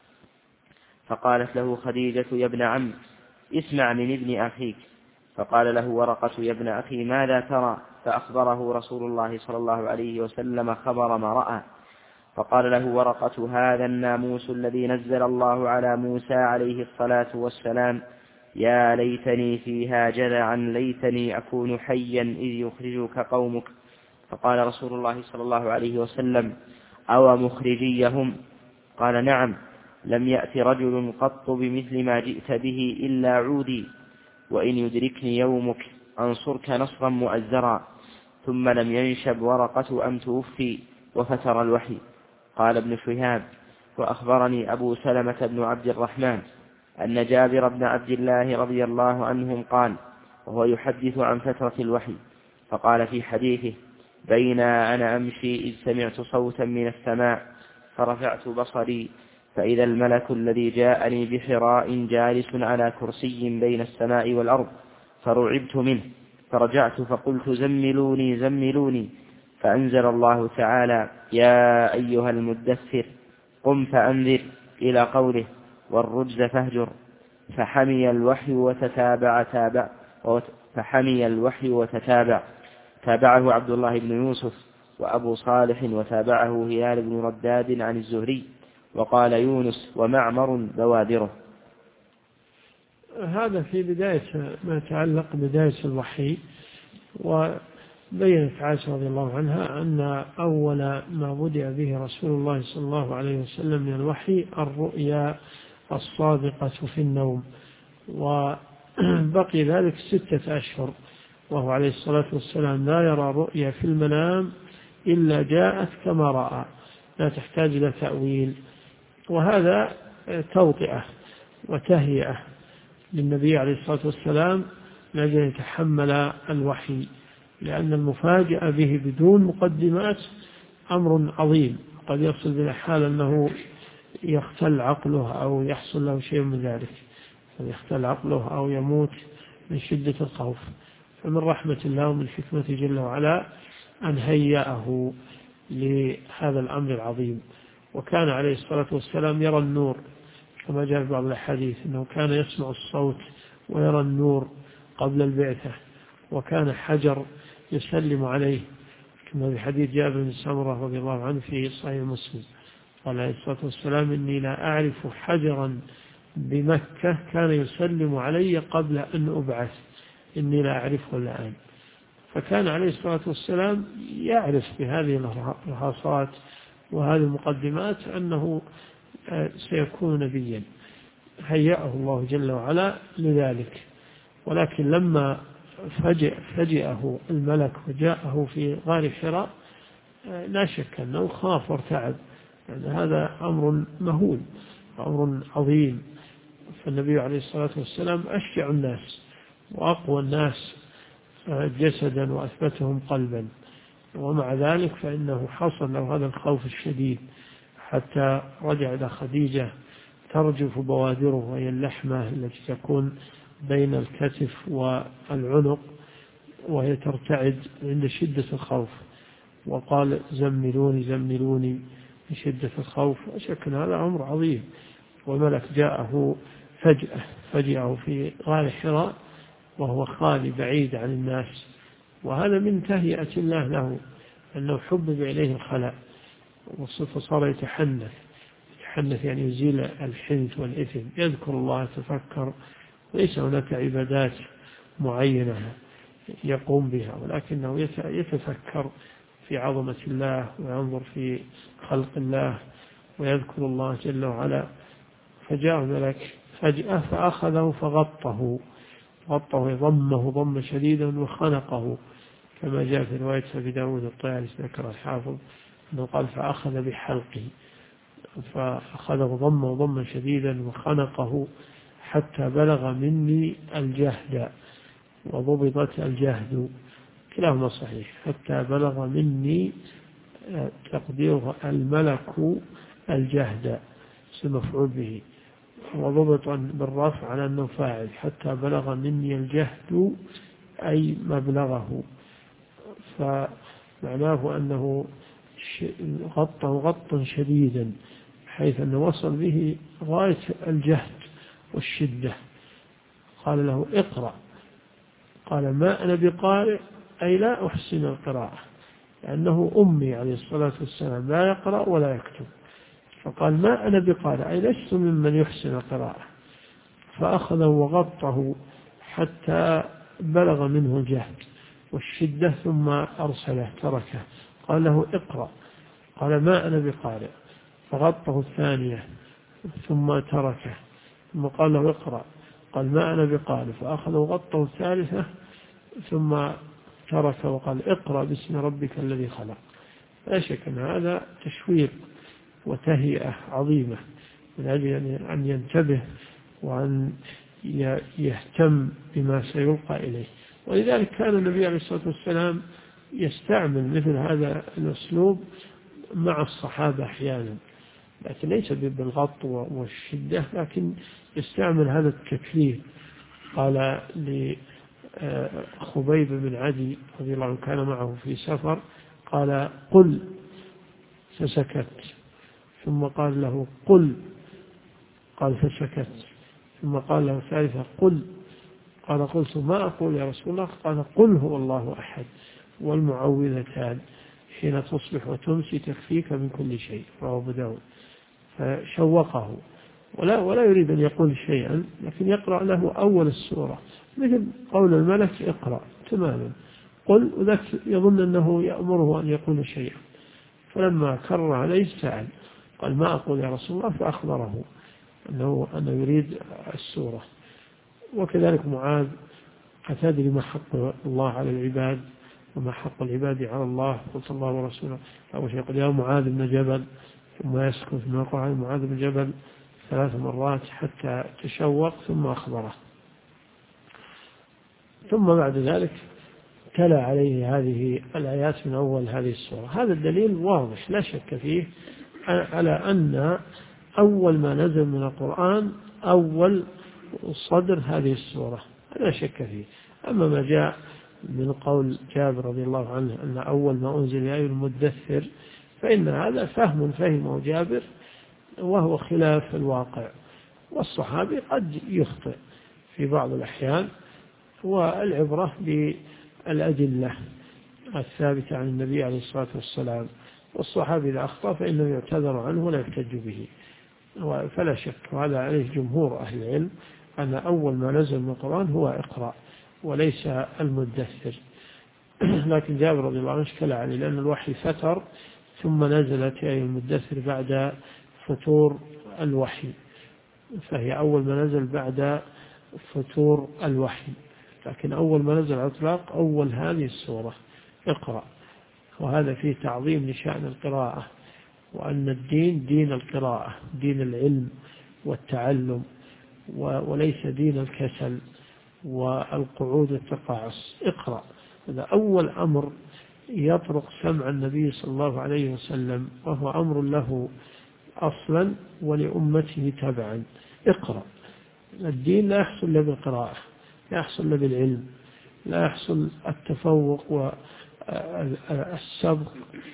A: فقالت له خديجة: يا ابن عم، اسمع من ابن أخيك. فقال له ورقة: يا ابن أخي، ماذا ترى؟ فأخبره رسول الله صلى الله عليه وسلم خبر ما رأى. فقال له ورقة: هذا الناموس الذي نزل الله على موسى عليه الصلاة والسلام، يا ليتني فيها جذعا، ليتني أكون حيا إذ يخرجك قومك. فقال رسول الله صلى الله عليه وسلم: أو مخرجيهم؟ قال: نعم، لم يأت رجل قط بمثل ما جئت به إلا عودي، وإن يدركني يومك أنصرك نصرا مؤزرا. ثم لم ينشب ورقة أن توفي وفتر الوحي. قال ابن شهاب: وأخبرني أبو سلمة بن عبد الرحمن أن جابر بن عبد الله رضي الله عنهم قال، وهو يحدث عن فترة الوحي، فقال في حديثه: بين أنا أمشي إذ سمعت صوتا من السماء، فرفعت بصري فإذا الملك الذي جاءني بحراء جالس على كرسي بين السماء والأرض، فرعبت منه، فرجعت فقلت زملوني زملوني، فأنزل الله تعالى يا أيها المدثر قم فأنذر إلى قوله والرجز فاهجر. فحمي الوحي وتتابع تابعه عبد الله بن يوسف وأبو صالح، وتابعه هلال بن رداد عن الزهري، وقال يونس ومعمر بوادره.
B: هذا في بداية ما يتعلق بداية الوحي. وبينت عائشة رضي الله عنها أن أول ما بدأ به رسول الله صلى الله عليه وسلم من الوحي الرؤيا الصادقة في النوم، وبقي ذلك 6 أشهر وهو عليه الصلاة والسلام لا يرى رؤيا في المنام إلا جاءت كما رأى، لا تحتاج إلى تأويل. وهذا توطئة وتهيئة للنبي عليه الصلاة والسلام لأجل يتحمل الوحي، لأن المفاجأة به بدون مقدمات أمر عظيم، قد يصل بنا حال أنه يختل عقله أو يحصل له شيء من ذلك، يختل عقله أو يموت من شدة الخوف. فمن رحمة الله ومن حكمة جل وعلا أن هيأه لهذا الأمر العظيم. وكان عليه الصلاة والسلام يرى النور كما جاء في بعض الحديث أنه كان يسمع الصوت ويرى النور قبل البعثة، وكان حجر يسلم عليه كما في حديث جابر بن سمرة رضي الله عنه في صحيح مسلم، قال عليه الصلاة والسلام إني لا أعرف حجرا بمكة كان يسلم علي قبل أن أبعث، إني لا أعرفه الآن. فكان عليه الصلاة والسلام يعرف بهذه الرهاصات وهذه المقدمات أنه سيكون نبيا، هيأه الله جل وعلا لذلك. ولكن لما فجأه الملك وجاءه في غار حراء لا شك أنه خاف وارتعب، يعني هذا أمر مهول، أمر عظيم. فالنبي عليه الصلاة والسلام أشجع الناس وأقوى الناس جسدا وأثبتهم قلبا، ومع ذلك فإنه حصل له هذا الخوف الشديد حتى رجع إلى خديجة ترجف بوادره، وهي اللحمة التي تكون بين الكتف والعنق، وهي ترتعد عند شدة الخوف، وقال زملوني زملوني من شدة الخوف. أشكل هذا أمر عظيم. والملك جاءه فجأه في غار حراء وهو خالي بعيد عن الناس، وهذا من تهيئة الله له، أنه حبب إليه الخلاء فصار يتحنث يعني يزيل الحنث والإثم، يذكر الله يتفكر، ليس هناك عبادات معينة يقوم بها، ولكنه يتفكر في عظمة الله وينظر في خلق الله ويذكر الله جل وعلا. فجاء الملك فجأة فأخذه فغطه ضمه ضم شديدا وخنقه، كما جاء في رواية أبي داود الطيالسي ذكر الحافظ أنه قال فأخذ بحلقه، فأخذه ضمه ضما شديدا وخنقه حتى بلغ مني الجهد، وضبطت الجهد كلاهما صحيح، حتى بلغ مني تقدير الملك الجهد مفعول به، وضبط بالرفع على أنه فاعل، حتى بلغ مني الجهد أي مبلغه، فمعناه أنه غطه غطا شديدا حيث أنه وصل به غاية الجهد والشدة. قال له اقرأ، قال ما أنا بقارئ أي لا أحسن القراءة، لأنه أمي عليه الصلاة والسلام لا يقرأ ولا يكتب، فقال ما أنا بقارئ أي لست ممن يحسن القراءة. فأخذه وغطه حتى بلغ منه الجهد والشدة ثم أرسله تركه، قال له اقرأ، قال ما أنا بقارئ، فغطه الثانية ثم تركه، ثم قال له اقرأ، قال ما أنا بقارئ، فأخذه وغطه الثالثة ثم ترك وقال اقرأ باسم ربك الذي خلق. لا شك أن هذا تشويق وتهيئة عظيمة من أجل أن ينتبه وأن يهتم بما سيلقى إليه. ولذلك كان النبي عليه الصلاة والسلام يستعمل مثل هذا الأسلوب مع الصحابة أحيانا، لكن ليس بالغط والشدة، لكن يستعمل هذا التكليف. قال خبيب بن عدي رضي الله عنه كان معه في سفر، قال قل، فسكت، ثم قال له قل، قال فسكت، ثم قال له ثالثة قل، قال قلت ما أقول يا رسول الله؟ قال قل هو الله أحد والمعوذتان حين تصبح وتمسي تكفيك من كل شيء، رواه أبو داود. فشوقه، ولا يريد أن يقول شيئا، لكن يقرأ له أول السورة مثل قول الملك اقرأ تماما، قل، وذاك يظن أنه يأمره أن يقول شيئا، فلما كرر عليه سأل قال ما أقول يا رسول الله؟ فأخبره أنه يريد السورة. وكذلك معاذ، أتدري ما حق الله على العباد وما حق العباد على الله؟ قلت الله ورسوله. أول شيء يقول يا معاذ بن جبل، ثم يسكت، ثم يقول عن معاذ بن جبل 3 مرات حتى تشوق، ثم أخبره. ثم بعد ذلك تلا عليه هذه الآيات من أول هذه السورة. هذا الدليل واضح لا شك فيه على أن أول ما نزل من القرآن أول صدر هذه السورة، لا شك فيه. أما ما جاء من قول جابر رضي الله عنه أن أول ما أنزل يا أيها المدثر، فإن هذا فهمه جابر وهو خلاف الواقع، والصحابي قد يخطئ في بعض الأحيان، والعبرة بالأدلة الثابتة عن النبي عليه الصلاة والسلام، والصحابي إذا أخطأ فإنه يعتذر عنه ولا يحتج به. فلا شك، وهذا عليه جمهور أهل العلم، أن أول ما نزل من القرآن هو اقرأ وليس المدثر. لكن جابر رضي الله عنه اشكل عليه لأن الوحي فتر، ثم نزلت يا أيها المدثر بعد فتور الوحي، فهي أول ما نزل بعد فتور الوحي، لكن أول ما نزل على الإطلاق أول هذه السورة اقرأ. وهذا فيه تعظيم لشأن القراءة، وأن الدين دين القراءة، دين العلم والتعلم، وليس دين الكسل والقعود والتقاعس. اقرأ، هذا أول أمر يطرق سمع النبي صلى الله عليه وسلم، وهو أمر له أصلا ولأمته تبعا. اقرأ. الدين لا يحصل إلا بالقراءة، لا يحصل إلا بالعلم، لا يحصل التفوق والسبق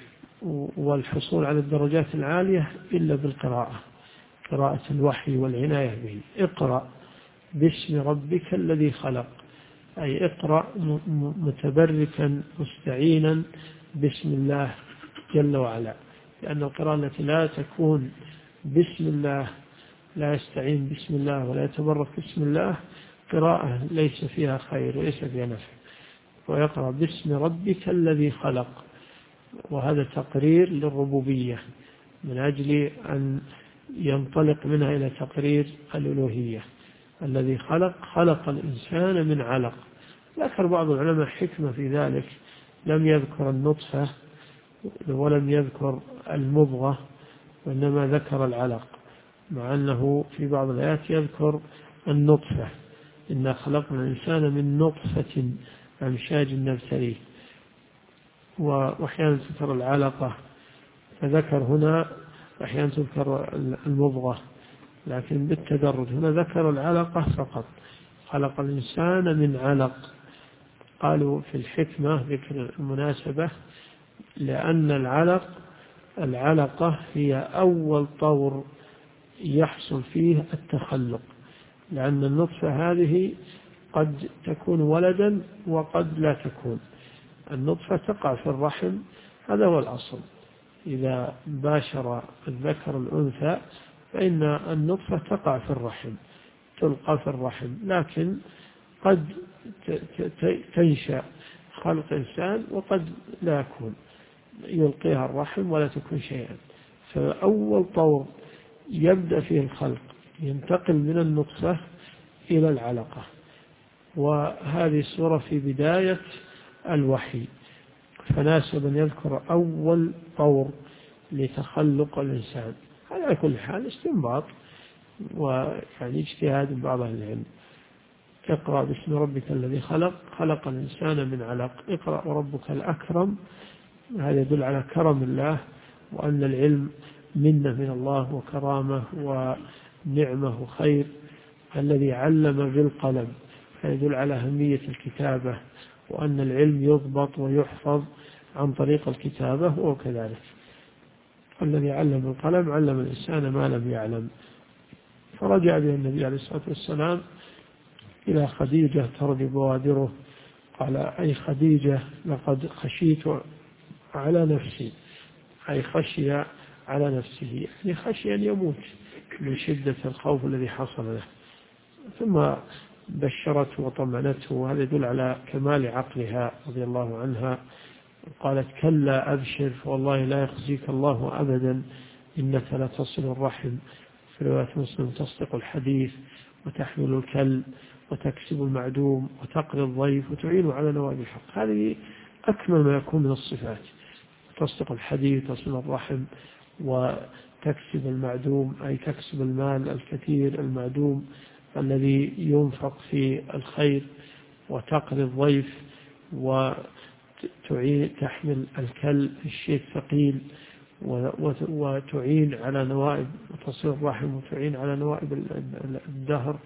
B: والحصول على الدرجات العالية إلا بالقراءة، قراءة الوحي والعناية به. اقرأ باسم ربك الذي خلق، أي اقرأ متبركا مستعينا باسم الله جل وعلا، لأن القراءة التي لا تكون باسم الله، لا يستعين باسم الله ولا يتبرك باسم الله، قراءة ليس فيها خير وليس فيها نفع. ويقرأ باسم ربك الذي خلق، وهذا تقرير للربوبية من أجل أن ينطلق منها إلى تقرير الألوهية. الذي خلق الإنسان من علق. ذكر بعض العلماء حكمة في ذلك، لم يذكر النطفة ولم يذكر المضغة، وإنما ذكر العلق، مع أنه في بعض الآيات يذكر النطفة، إنا خلقنا الإنسان من نطفة أمشاج نبتليه، وأحيانا تذكر العلقة، فذكر هنا أحيانا تذكر المضغة، لكن بالتدرج. هنا ذكر العلقة فقط، خلق الإنسان من علق. قالوا في الحكمة ذكر المناسبة، لأن العلقة هي أول طور يحصل فيه التخلق، لأن النطفة هذه قد تكون ولدا وقد لا تكون. النطفة تقع في الرحم، هذا هو الأصل، إذا باشر الذكر الأنثى فإن النطفة تقع في الرحم، تلقى في الرحم، لكن قد تنشأ خلق إنسان وقد لا يكون، يلقيها الرحم ولا تكون شيئا. فأول طور يبدأ فيه الخلق ينتقل من النطفة إلى العلقة، وهذه السورة في بداية الوحي، فناسب أن يذكر أول طور لتخلق الإنسان. على كل حال استنباط ويعني اجتهاد بعض أهل العلم. اقرأ باسم ربك الذي خلق، خلق الإنسان من علق. اقرأ وربك الأكرم، هذا يدل على كرم الله، وأن العلم منة من الله وكرامة ونعمة وخير. الذي علم بالقلم، يدل على أهمية الكتابة، وأن العلم يضبط ويحفظ عن طريق الكتابة. وهو كذلك الذي علم القلم علم الإنسان ما لم يعلم. فرجع به النبي عليه الصلاة والسلام إلى خديجة ترضي بوادره، قال: أي خديجة لقد خشيت على نفسي، أي خشي على نفسه، يعني خشي أن يموت من شدة الخوف الذي حصل له. ثم بشرته وطمنته، وهذا يدل على كمال عقلها رضي الله عنها. قالت: كلا أبشر فوالله لا يخزيك الله أبدا، إنك لتصل الرحم، في رواية مسلم تصدق الحديث وتحمل الكل وتكسب المعدوم وتقري الضيف وتعين على نوائب الحق. هذه أكمل ما يكون من الصفات: تصدق الحديث، تصل الرحم، وتكسب المعدوم، أي تكسب المال الكثير المعدوم الذي ينفق في الخير، وتقري الضيف، وتحمل الكل الشيء الثقيل، وتعين على نوائب، وتصل الرحم، وتعين على نوائب الدهر.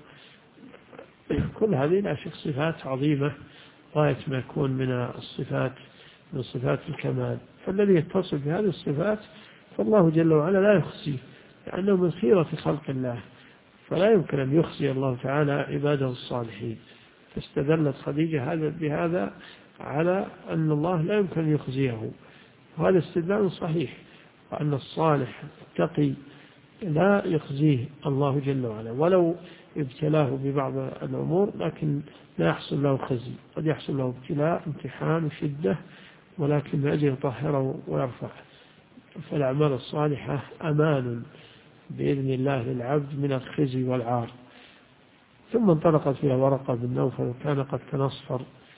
B: كل هذه لا شك صفات عظيمة غاية ما يكون من الصفات، من صفات الكمال. فالذي يتصل بهذه الصفات فالله جل وعلا لا يخزيه، لأنه من خيرة خلق الله، فلا يمكن أن يخزي الله تعالى عباده الصالحين. فاستدلت خديجة بهذا على أن الله لا يمكن أن يخزيه، وهذا استدلال صحيح، وأن الصالح التقي لا يخزيه الله جل وعلا، ولو ابتلاه ببعض الأمور، لكن لا يحصل له خزي. قد يحصل له ابتلاء، امتحان وشدة، ولكن من أجل يطهره ويرفعه. فالأعمال الصالحة أمان بإذن الله للعبد من الخزي والعار. ثم انطلقت فيها ورقة بن نوفل، وكان قد تنصر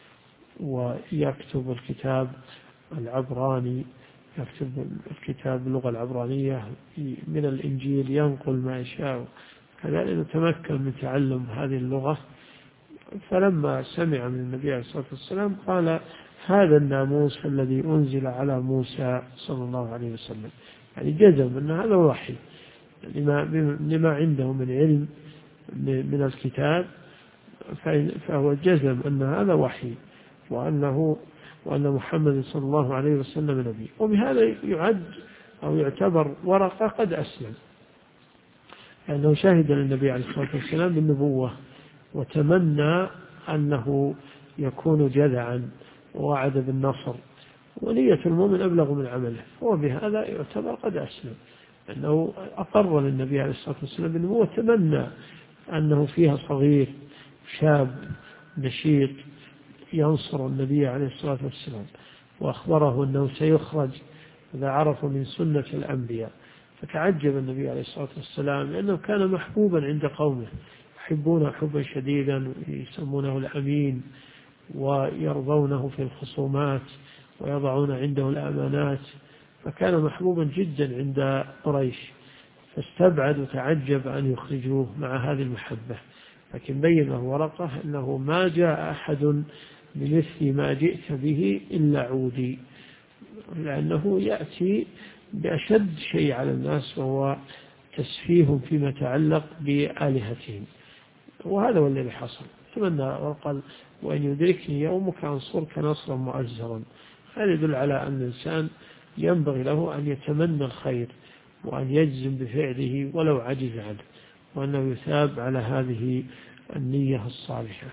B: ويكتب الكتاب العبراني، يكتب الكتاب باللغة العبرانية من الإنجيل، ينقل ما يشاء، كذلك تمكن من تعلم هذه اللغة. فلما سمع من النبي عليه الصلاة والسلام قال: هذا الناموس الذي أنزل على موسى صلى الله عليه وسلم، يعني جزم أن هذا وحي لما عنده من علم من الكتاب، فهو جزم أن هذا وحي، وأن محمد صلى الله عليه وسلم نبي. وبهذا يعد أو يعتبر ورقة قد أسلم، لأنه شهد للنبي عليه الصلاة والسلام بالنبوة، وتمنى أنه يكون جذعا، ووعد بالنصر، ونية المؤمن أبلغ من عمله. وبهذا يعتبر قد أسلم، أنه أقر للنبي عليه الصلاة والسلام بالنبوة، وتمنى أنه فيها صغير شاب نشيط ينصر النبي عليه الصلاة والسلام، وأخبره أنه سيخرج إذا عرف من سنة الأنبياء. فتعجب النبي عليه الصلاة والسلام، لأنه كان محبوبا عند قومه، يحبونه حبا شديدا، يسمونه الأمين، ويرضونه في الخصومات، ويضعون عنده الأمانات، فكان محبوبا جدا عند قريش. فاستبعد وتعجب أن يخرجوه مع هذه المحبة. لكن بين له ورقة أنه ما جاء أحد بمثل ما جئت به إلا عودي، لأنه يأتي بأشد شيء على الناس، وهو تسفيهم فيما يتعلق بآلهتهم. وهذا هو الذي حصل. ثم وقال: وإن يدركني يومك أنصرك نصرا مؤزرا. هذا يدل على أن الإنسان ينبغي له أن يتمنى الخير، وأن يجزم بفعله ولو عجز عنه، وأنه يثاب على هذه النية الصالحة.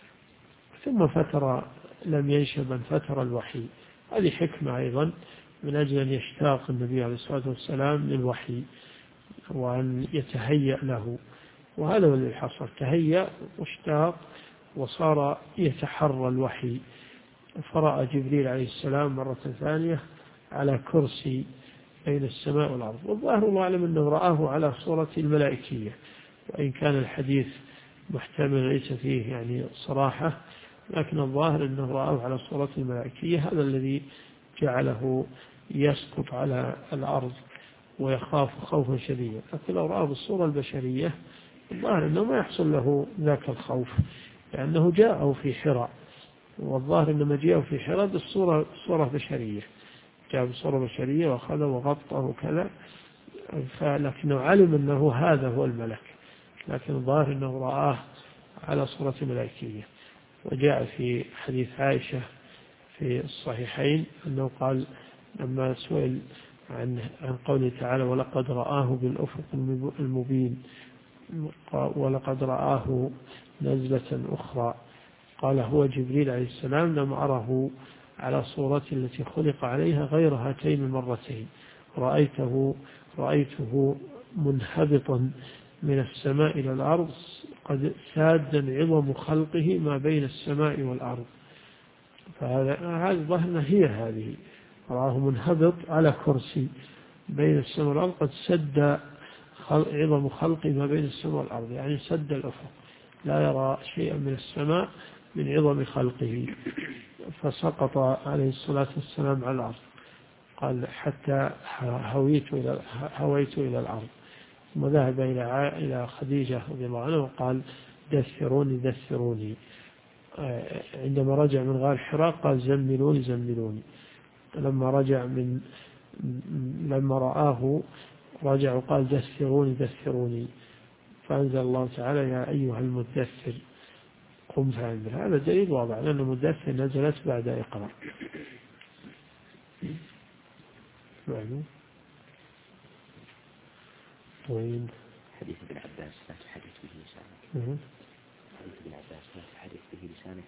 B: ثم فترة لم ينشب أن فتر الوحي. هذه حكمة أيضا، من أجل أن يشتاق النبي عليه الصلاة والسلام للوحي، وأن يتهيأ له. وهذا هو الذي حصل، تهيأ واشتاق، وصار يتحرى الوحي. فرأى جبريل عليه السلام مرة ثانية على كرسي بين السماء والأرض. والظاهر الله أعلم أنه رآه على صورة الملائكية، وإن كان الحديث محتمل ليس فيه يعني صراحة، لكن الظاهر أنه رآه على صورة الملائكية. هذا الذي جعله يسقط على الأرض ويخاف خوفا شديدا. لكن لو رآه بالصورة البشرية الظاهر أنه ما يحصل له ذاك الخوف، لأنه جاءه في حراء، والظاهر أنما جاءه في حراء بالصورة بشرية، جاء بصورة بشرية وأخذه وغطه وكذا، لكنه علم أنه هذا هو الملك. لكن الظاهر أنه رآه على صورة ملائكية. وجاء في حديث عائشة في الصحيحين أنه قال لما سئل عن قوله تعالى ولقد رآه بالأفق المبين ولقد رآه نزلة أخرى، قال هو جبريل عليه السلام لم أره على صورة التي خلق عليها غير هاتين المرتين، رأيته منهبطا من السماء إلى الأرض قد سادا عظم خلقه ما بين السماء والأرض. فهذا الظاهر هي هذه، رآه منهبط على كرسي بين السماء والأرض قد سد عظم خلقه ما بين السماء والأرض، يعني سد الأفق، لا يرى شيئا من السماء من عظم خلقه. فسقط عليه الصلاة والسلام على الأرض، قال حتى هويت إلى الأرض، ثم ذهب إلى خديجة رضي الله عنها وقال دثروني. عندما رجع من غار حراء قال زملوني. لما رآه رجع وقال دثروني. فأنزل الله تعالى يا أيها المدثر قم فأنذر. هذا دليل واضح لأن المدثر نزلت بعد إقرار. وين
A: حديث ابن عباس لا تحدث به لسانك. حديث ابن عباس لا تحدث به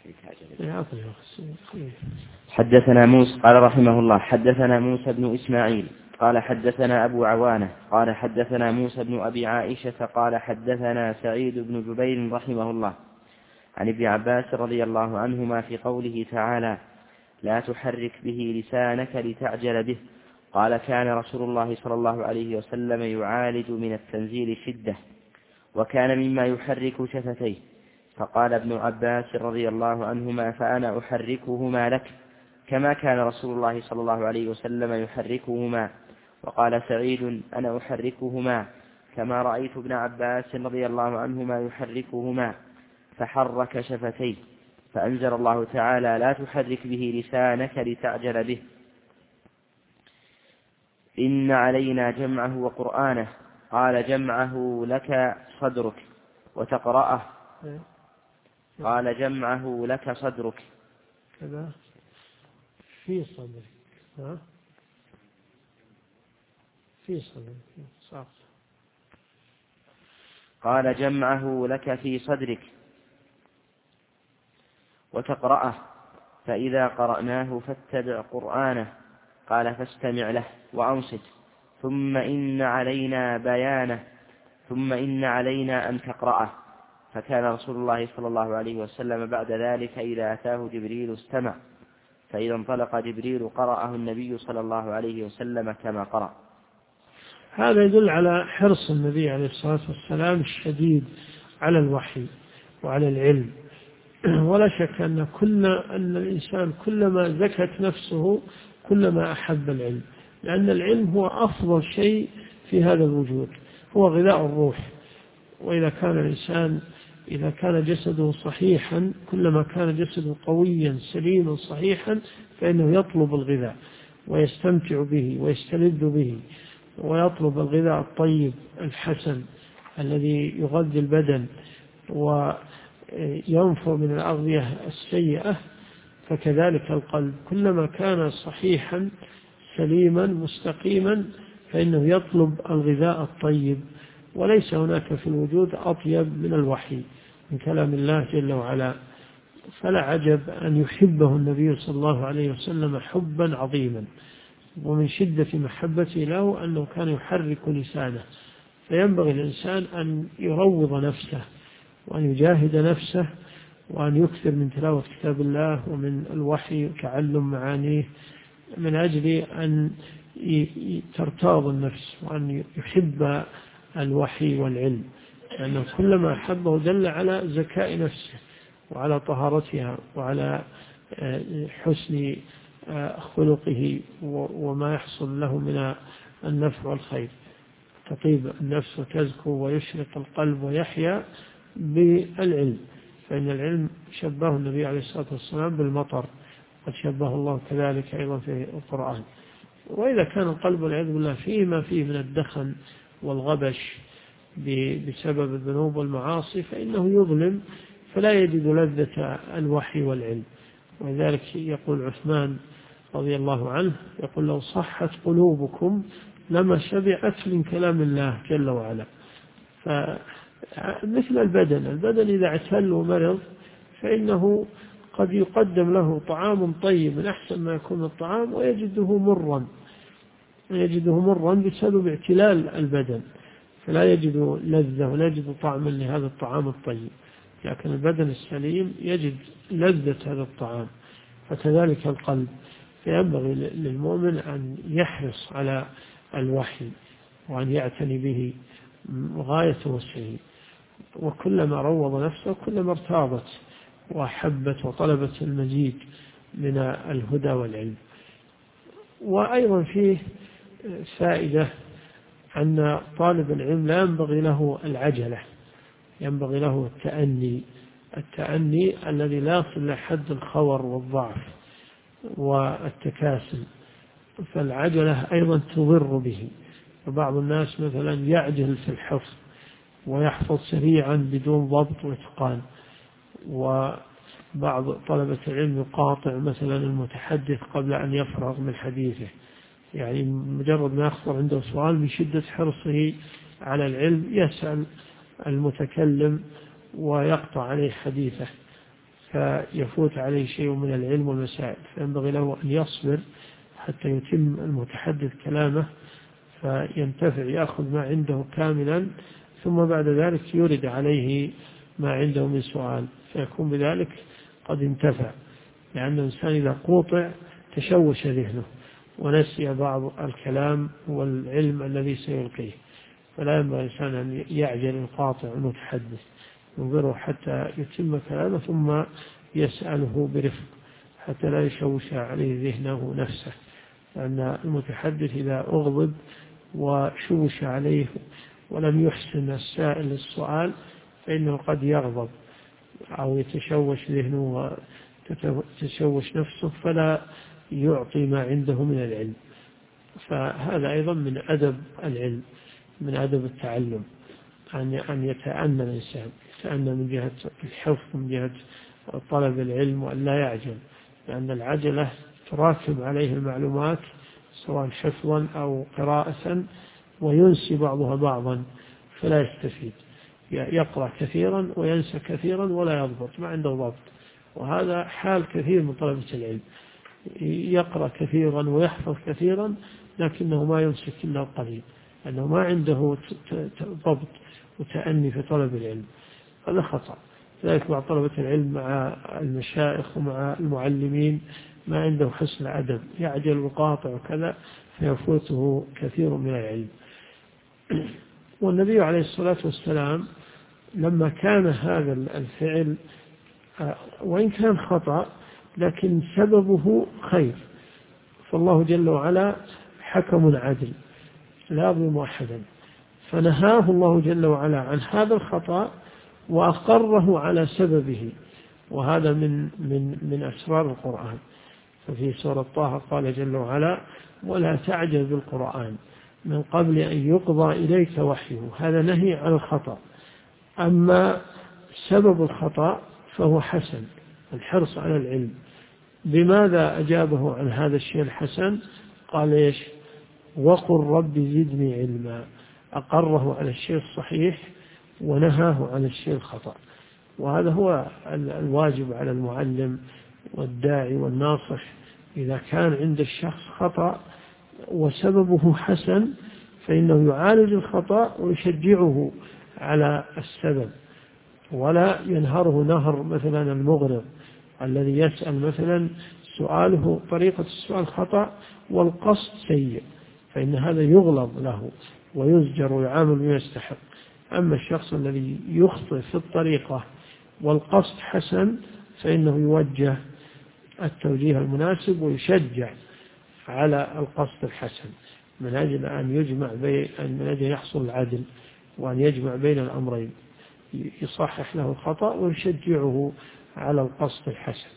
A: لسانك. حدثنا موسى قال رحمه الله حدثنا موسى بن إسماعيل قال حدثنا أبو عوانة قال حدثنا موسى بن أبي عائشة قال حدثنا سعيد بن جبير رحمه الله عن ابن عباس رضي الله عنهما في قوله تعالى لا تحرك به لسانك لتعجل به. قال كان رسول الله صلى الله عليه وسلم يعالج من التنزيل شدة وكان مما يحرك شفتيه. فقال ابن عباس رضي الله عنهما فأنا أحركهما لك كما كان رسول الله صلى الله عليه وسلم يحركهما. وقال سعيد أنا أحركهما كما رأيت ابن عباس رضي الله عنهما يحركهما. فحرك شفتيه فأنزل الله تعالى لا تحرك به لسانك لتعجل به إن علينا جمعه وقرآنه. قال جمعه لك صدرك وتقرأه. قال جمعه لك صدرك
B: كذا في صدرك في صدرك صح.
A: قال جمعه لك في صدرك وتقرأه فإذا قرأناه فاتبع قرآنه. قال فاستمع له وأنصت ثم إن علينا بيانه ثم إن علينا أن تقرأه. فكان رسول الله صلى الله عليه وسلم بعد ذلك إذا أتاه جبريل استمع فإذا انطلق جبريل قرأه النبي صلى الله عليه وسلم كما قرأ.
B: هذا يدل على حرص النبي عليه الصلاة والسلام الشديد على الوحي وعلى العلم. ولا شك أن الإنسان كلما زكت نفسه كلما أحب العلم، لأن العلم هو أفضل شيء في هذا الوجود، هو غذاء الروح. وإذا كان جسده صحيحا كلما كان جسده قويا سليما صحيحا فإنه يطلب الغذاء ويستمتع به ويستلذ به ويطلب الغذاء الطيب الحسن الذي يغذي البدن وينفر من الأغذية السيئة. فكذلك القلب كلما كان صحيحا سليما مستقيما فإنه يطلب الغذاء الطيب. وليس هناك في الوجود أطيب من الوحي من كلام الله جل وعلا. فلا عجب أن يحبه النبي صلى الله عليه وسلم حبا عظيما. ومن شدة محبته له أنه كان يحرك لسانه. فينبغي الإنسان أن يروض نفسه وأن يجاهد نفسه وأن يكثر من تلاوة كتاب الله ومن الوحي وتعلم معانيه من أجل أن ترتاض النفس وأن يحب الوحي والعلم، لأنه كلما أحبه دل على زكاء نفسه وعلى طهارتها وعلى حسن خلقه وما يحصل له من النفع والخير. تطيب النفس وتزكو ويشرق القلب ويحيا بالعلم. فإن العلم شبه النبي عليه الصلاة والسلام بالمطر، قد شبه الله كذلك أيضا في القرآن. وإذا كان القلب والعياذ بالله فيه ما فيه من الدخن والغبش بسبب الذنوب والمعاصي فإنه يظلم فلا يجد لذة الوحي والعلم. ولذلك يقول عثمان رضي الله عنه يقول: لو صحت قلوبكم لما شبعت من كلام الله جل وعلا. فمثل البدن إذا اعتل ومرض فإنه قد يقدم له طعام طيب من أحسن ما يكون الطعام ويجده مرا بسبب اعتلال البدن، فلا يجد لذة ولا يجد طعما لهذا الطعام الطيب. لكن البدن السليم يجد لذة هذا الطعام. فكذلك القلب، فينبغي للمؤمن أن يحرص على الوحي وأن يعتني به غاية وسعه، وكلما روض نفسه كلما ارتاضت وأحبت وطلبت المزيد من الهدى والعلم. وأيضا فيه فائدة أن طالب العلم لا ينبغي له العجلة، ينبغي له التأني الذي لا يصل لحد الخور والضعف والتكاسل. فالعجلة أيضا تضر به. وبعض الناس مثلا يعجل في الحفظ ويحفظ سريعا بدون ضبط وإتقان، وبعض طلبة العلم يقاطع مثلا المتحدث قبل أن يفرغ من حديثه، يعني مجرد ما يخطر عنده سؤال من شدة حرصه على العلم يسأل المتكلم ويقطع عليه حديثه فيفوت عليه شيء من العلم والمسائل. فينبغي له أن يصبر حتى يتم المتحدث كلامه فينتفع، يأخذ ما عنده كاملا، ثم بعد ذلك يرد عليه ما عنده من سؤال، فيكون بذلك قد انتفع. لأن الإنسان إذا قوطع تشوش ذهنه ونسي بعض الكلام والعلم الذي سيلقيه. فلا ينبغي الإنسان أن يعجل القاطع المتحدث، ينظره حتى يتم كلامه ثم يسأله برفق حتى لا يشوش عليه ذهنه نفسه. لأن المتحدث إذا أغضب وشوش عليه ولم يحسن السائل السؤال فإنه قد يغضب أو يتشوش ذهنه وتتشوش نفسه فلا يعطي ما عنده من العلم. فهذا أيضا من أدب العلم، من أدب التعلم، أن يتأنى الإنسان، يتأنى من جهة الحفظ من جهة طلب العلم وأن لا يعجل، لأن العجلة تراكم عليه المعلومات سواء حفظا أو قراءة وينسي بعضها بعضا فلا يستفيد، يقرأ كثيرا وينسى كثيرا ولا يضبط، ما عنده ضبط. وهذا حال كثير من طلبة العلم، يقرأ كثيرا ويحفظ كثيرا لكنه ما يمسك إلا القليل، لأنه ما عنده ضبط وتأني في طلب العلم. هذا خطأ. ذلك بعض طلبة العلم مع المشايخ ومع المعلمين ما عنده حسن أدب، يعجل وقاطع وكذا فيفوته كثير من العلم. والنبي عليه الصلاة والسلام لما كان هذا الفعل وإن كان خطأ لكن سببه خير، فالله جل وعلا حكم عدل لا يظلم أحدا، فنهاه الله جل وعلا عن هذا الخطأ وأقره على سببه. وهذا من أسرار القرآن. ففي سورة طه قال جل وعلا: ولا تعجل بالقرآن من قبل أن يقضى إليك وحيه. هذا نهي عن الخطأ. أما سبب الخطأ فهو حسن، الحرص على العلم. بماذا أجابه عن هذا الشيء الحسن؟ قال إيش؟ وقل رب زدني علما. أقره على الشيء الصحيح ونهاه عن الشيء الخطأ. وهذا هو الواجب على المعلم والداعي والناصح. إذا كان عند الشخص خطأ وسببه حسن فإنه يعالج الخطأ ويشجعه على السبب، ولا ينهره نهر مثلا المغرض الذي يسأل مثلا سؤاله طريقة السؤال خطأ والقصد سيء، فإن هذا يغلظ له ويزجر ويعامل بما يستحق. أما الشخص الذي يخطئ في الطريقة والقصد حسن فإنه يوجه التوجيه المناسب ويشجع على القصد الحسن من أجل من أجل يحصل العدل وأن يجمع بين الأمرين، يصحح له الخطأ ويشجعه على القصد الحسن.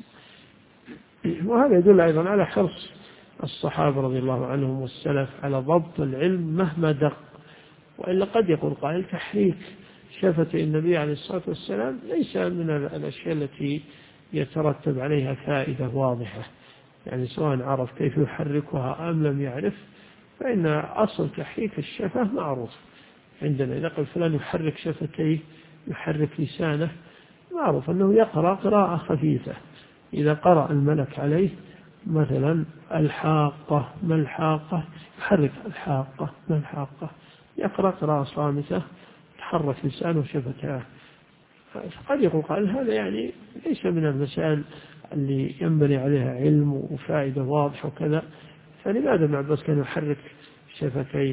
B: وهذا يدل أيضا على حرص الصحابة رضي الله عنهم والسلف على ضبط العلم مهما دق. وإلا قد يقول قائل: تحريك شفتي النبي عليه الصلاة والسلام ليس من الأشياء التي يترتب عليها فائدة واضحة، يعني سواء عرف كيف يحركها أم لم يعرف، فإن أصل تحريك الشفة معروف عندنا. إذا قال فلان يحرك شفتيه، يحرك لسانه، معروف أنه يقرأ قراءة خفيفة. إذا قرأ الملك عليه مثلا الحاقة ما الحاقة، يحرك الحاقة ما الحاقة، يقرأ قراءة صامتة، تحرك لسانه وشفتاه. قد يقول قال هذا يعني ليس من المسائل اللي ينبني عليها علم وفائدة واضحة وكذا، فلماذا ابن عباس كان يحرك شفتيه؟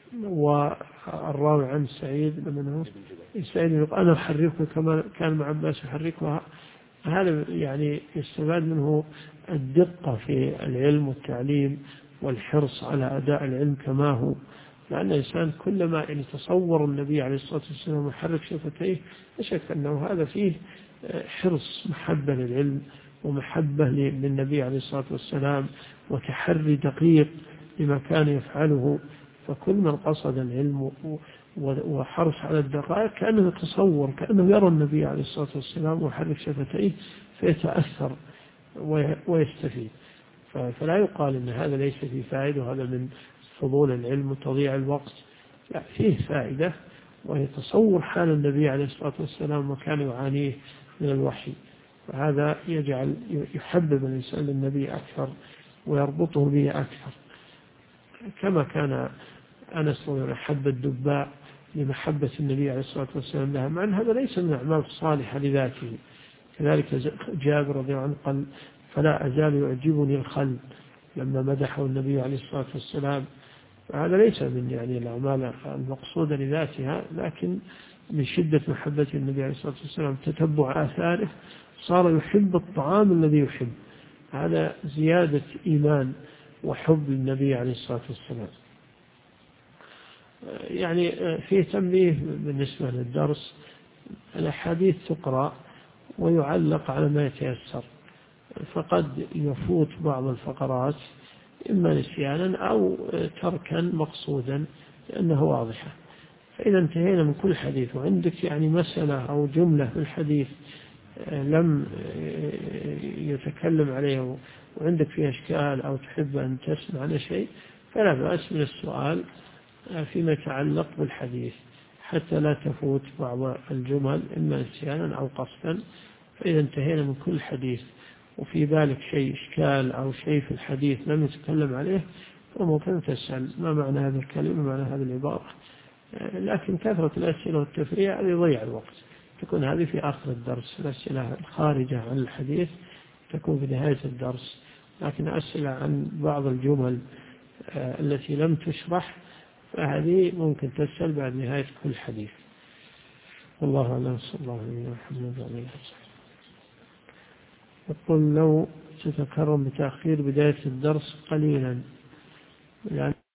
B: والراوي عن سعيد لمن هو سعيد يقول أنا أحركه كما كان ابن عباس يحركها. هذا يعني يستفاد منه الدقة في العلم والتعليم والحرص على أداء العلم كما هو، لأن الإنسان كلما يعني تصور النبي عليه الصلاة والسلام يحرك شفتيه لا شك أنه هذا فيه حرص، محبة للعلم ومحبة للنبي عليه الصلاة والسلام وتحري دقيق لما كان يفعله. فكل من قصد العلم وحرص على الدقائق كأنه يتصور، كأنه يرى النبي عليه الصلاة والسلام ويحرك شفتيه فيتأثر ويستفيد. فلا يقال إن هذا ليس فيه فائدة وهذا من فضول العلم وتضييع الوقت، لا، فيه فائدة، وهي تصور حال النبي عليه الصلاة والسلام وكان يعانيه من الوحي، وهذا يجعل يحبب الإنسان للنبي أكثر ويربطه به أكثر. كما كان أنس يحب الدباء لمحبة النبي عليه الصلاة والسلام لها، مع أن هذا ليس من الأعمال الصالحة لذاته. كذلك جابر رضي الله عنه قال فلا أزال يعجبني الخل لما مدحه النبي عليه الصلاة والسلام. هذا ليس من يعني الأعمال المقصودة لذاتها، لكن من شدة محبة النبي عليه الصلاة والسلام تتبع آثاره صار يحب الطعام الذي يحب. هذا زيادة إيمان وحب للنبي عليه الصلاة والسلام. يعني فيه تنبيه بالنسبة للدرس، الأحاديث تقرأ ويعلق على ما يتيسر، فقد يفوت بعض الفقرات إما نسيانا أو تركا مقصودا لأنه واضحة. فإذا انتهينا من كل حديث وعندك يعني مسألة أو جملة في الحديث لم يتكلم عليه وعندك فيها إشكال أو تحب أن تسمع عن شيء، فلا بأس من السؤال فيما يتعلق بالحديث حتى لا تفوت بعض الجمل إما نسيانا أو قصدا. فإذا انتهينا من كل حديث وفي بالك شيء إشكال أو شيء في الحديث لم يتكلم عليه فممكن تسأل ما معنى هذه الكلمة، ما معنى هذه العبارة. لكن كثرة الأسئلة والتفريع يضيع الوقت. تكون هذه في آخر الدرس، الأسئلة الخارجة عن الحديث تكون في نهاية الدرس، لكن أسئلة عن بعض الجمل التي لم تشرح فهذه ممكن تسأل بعد نهاية كل حديث. والله أعلم. صلى الله عليه وسلم. يقول لو تتكرم بتأخير بداية الدرس قليلا، يعني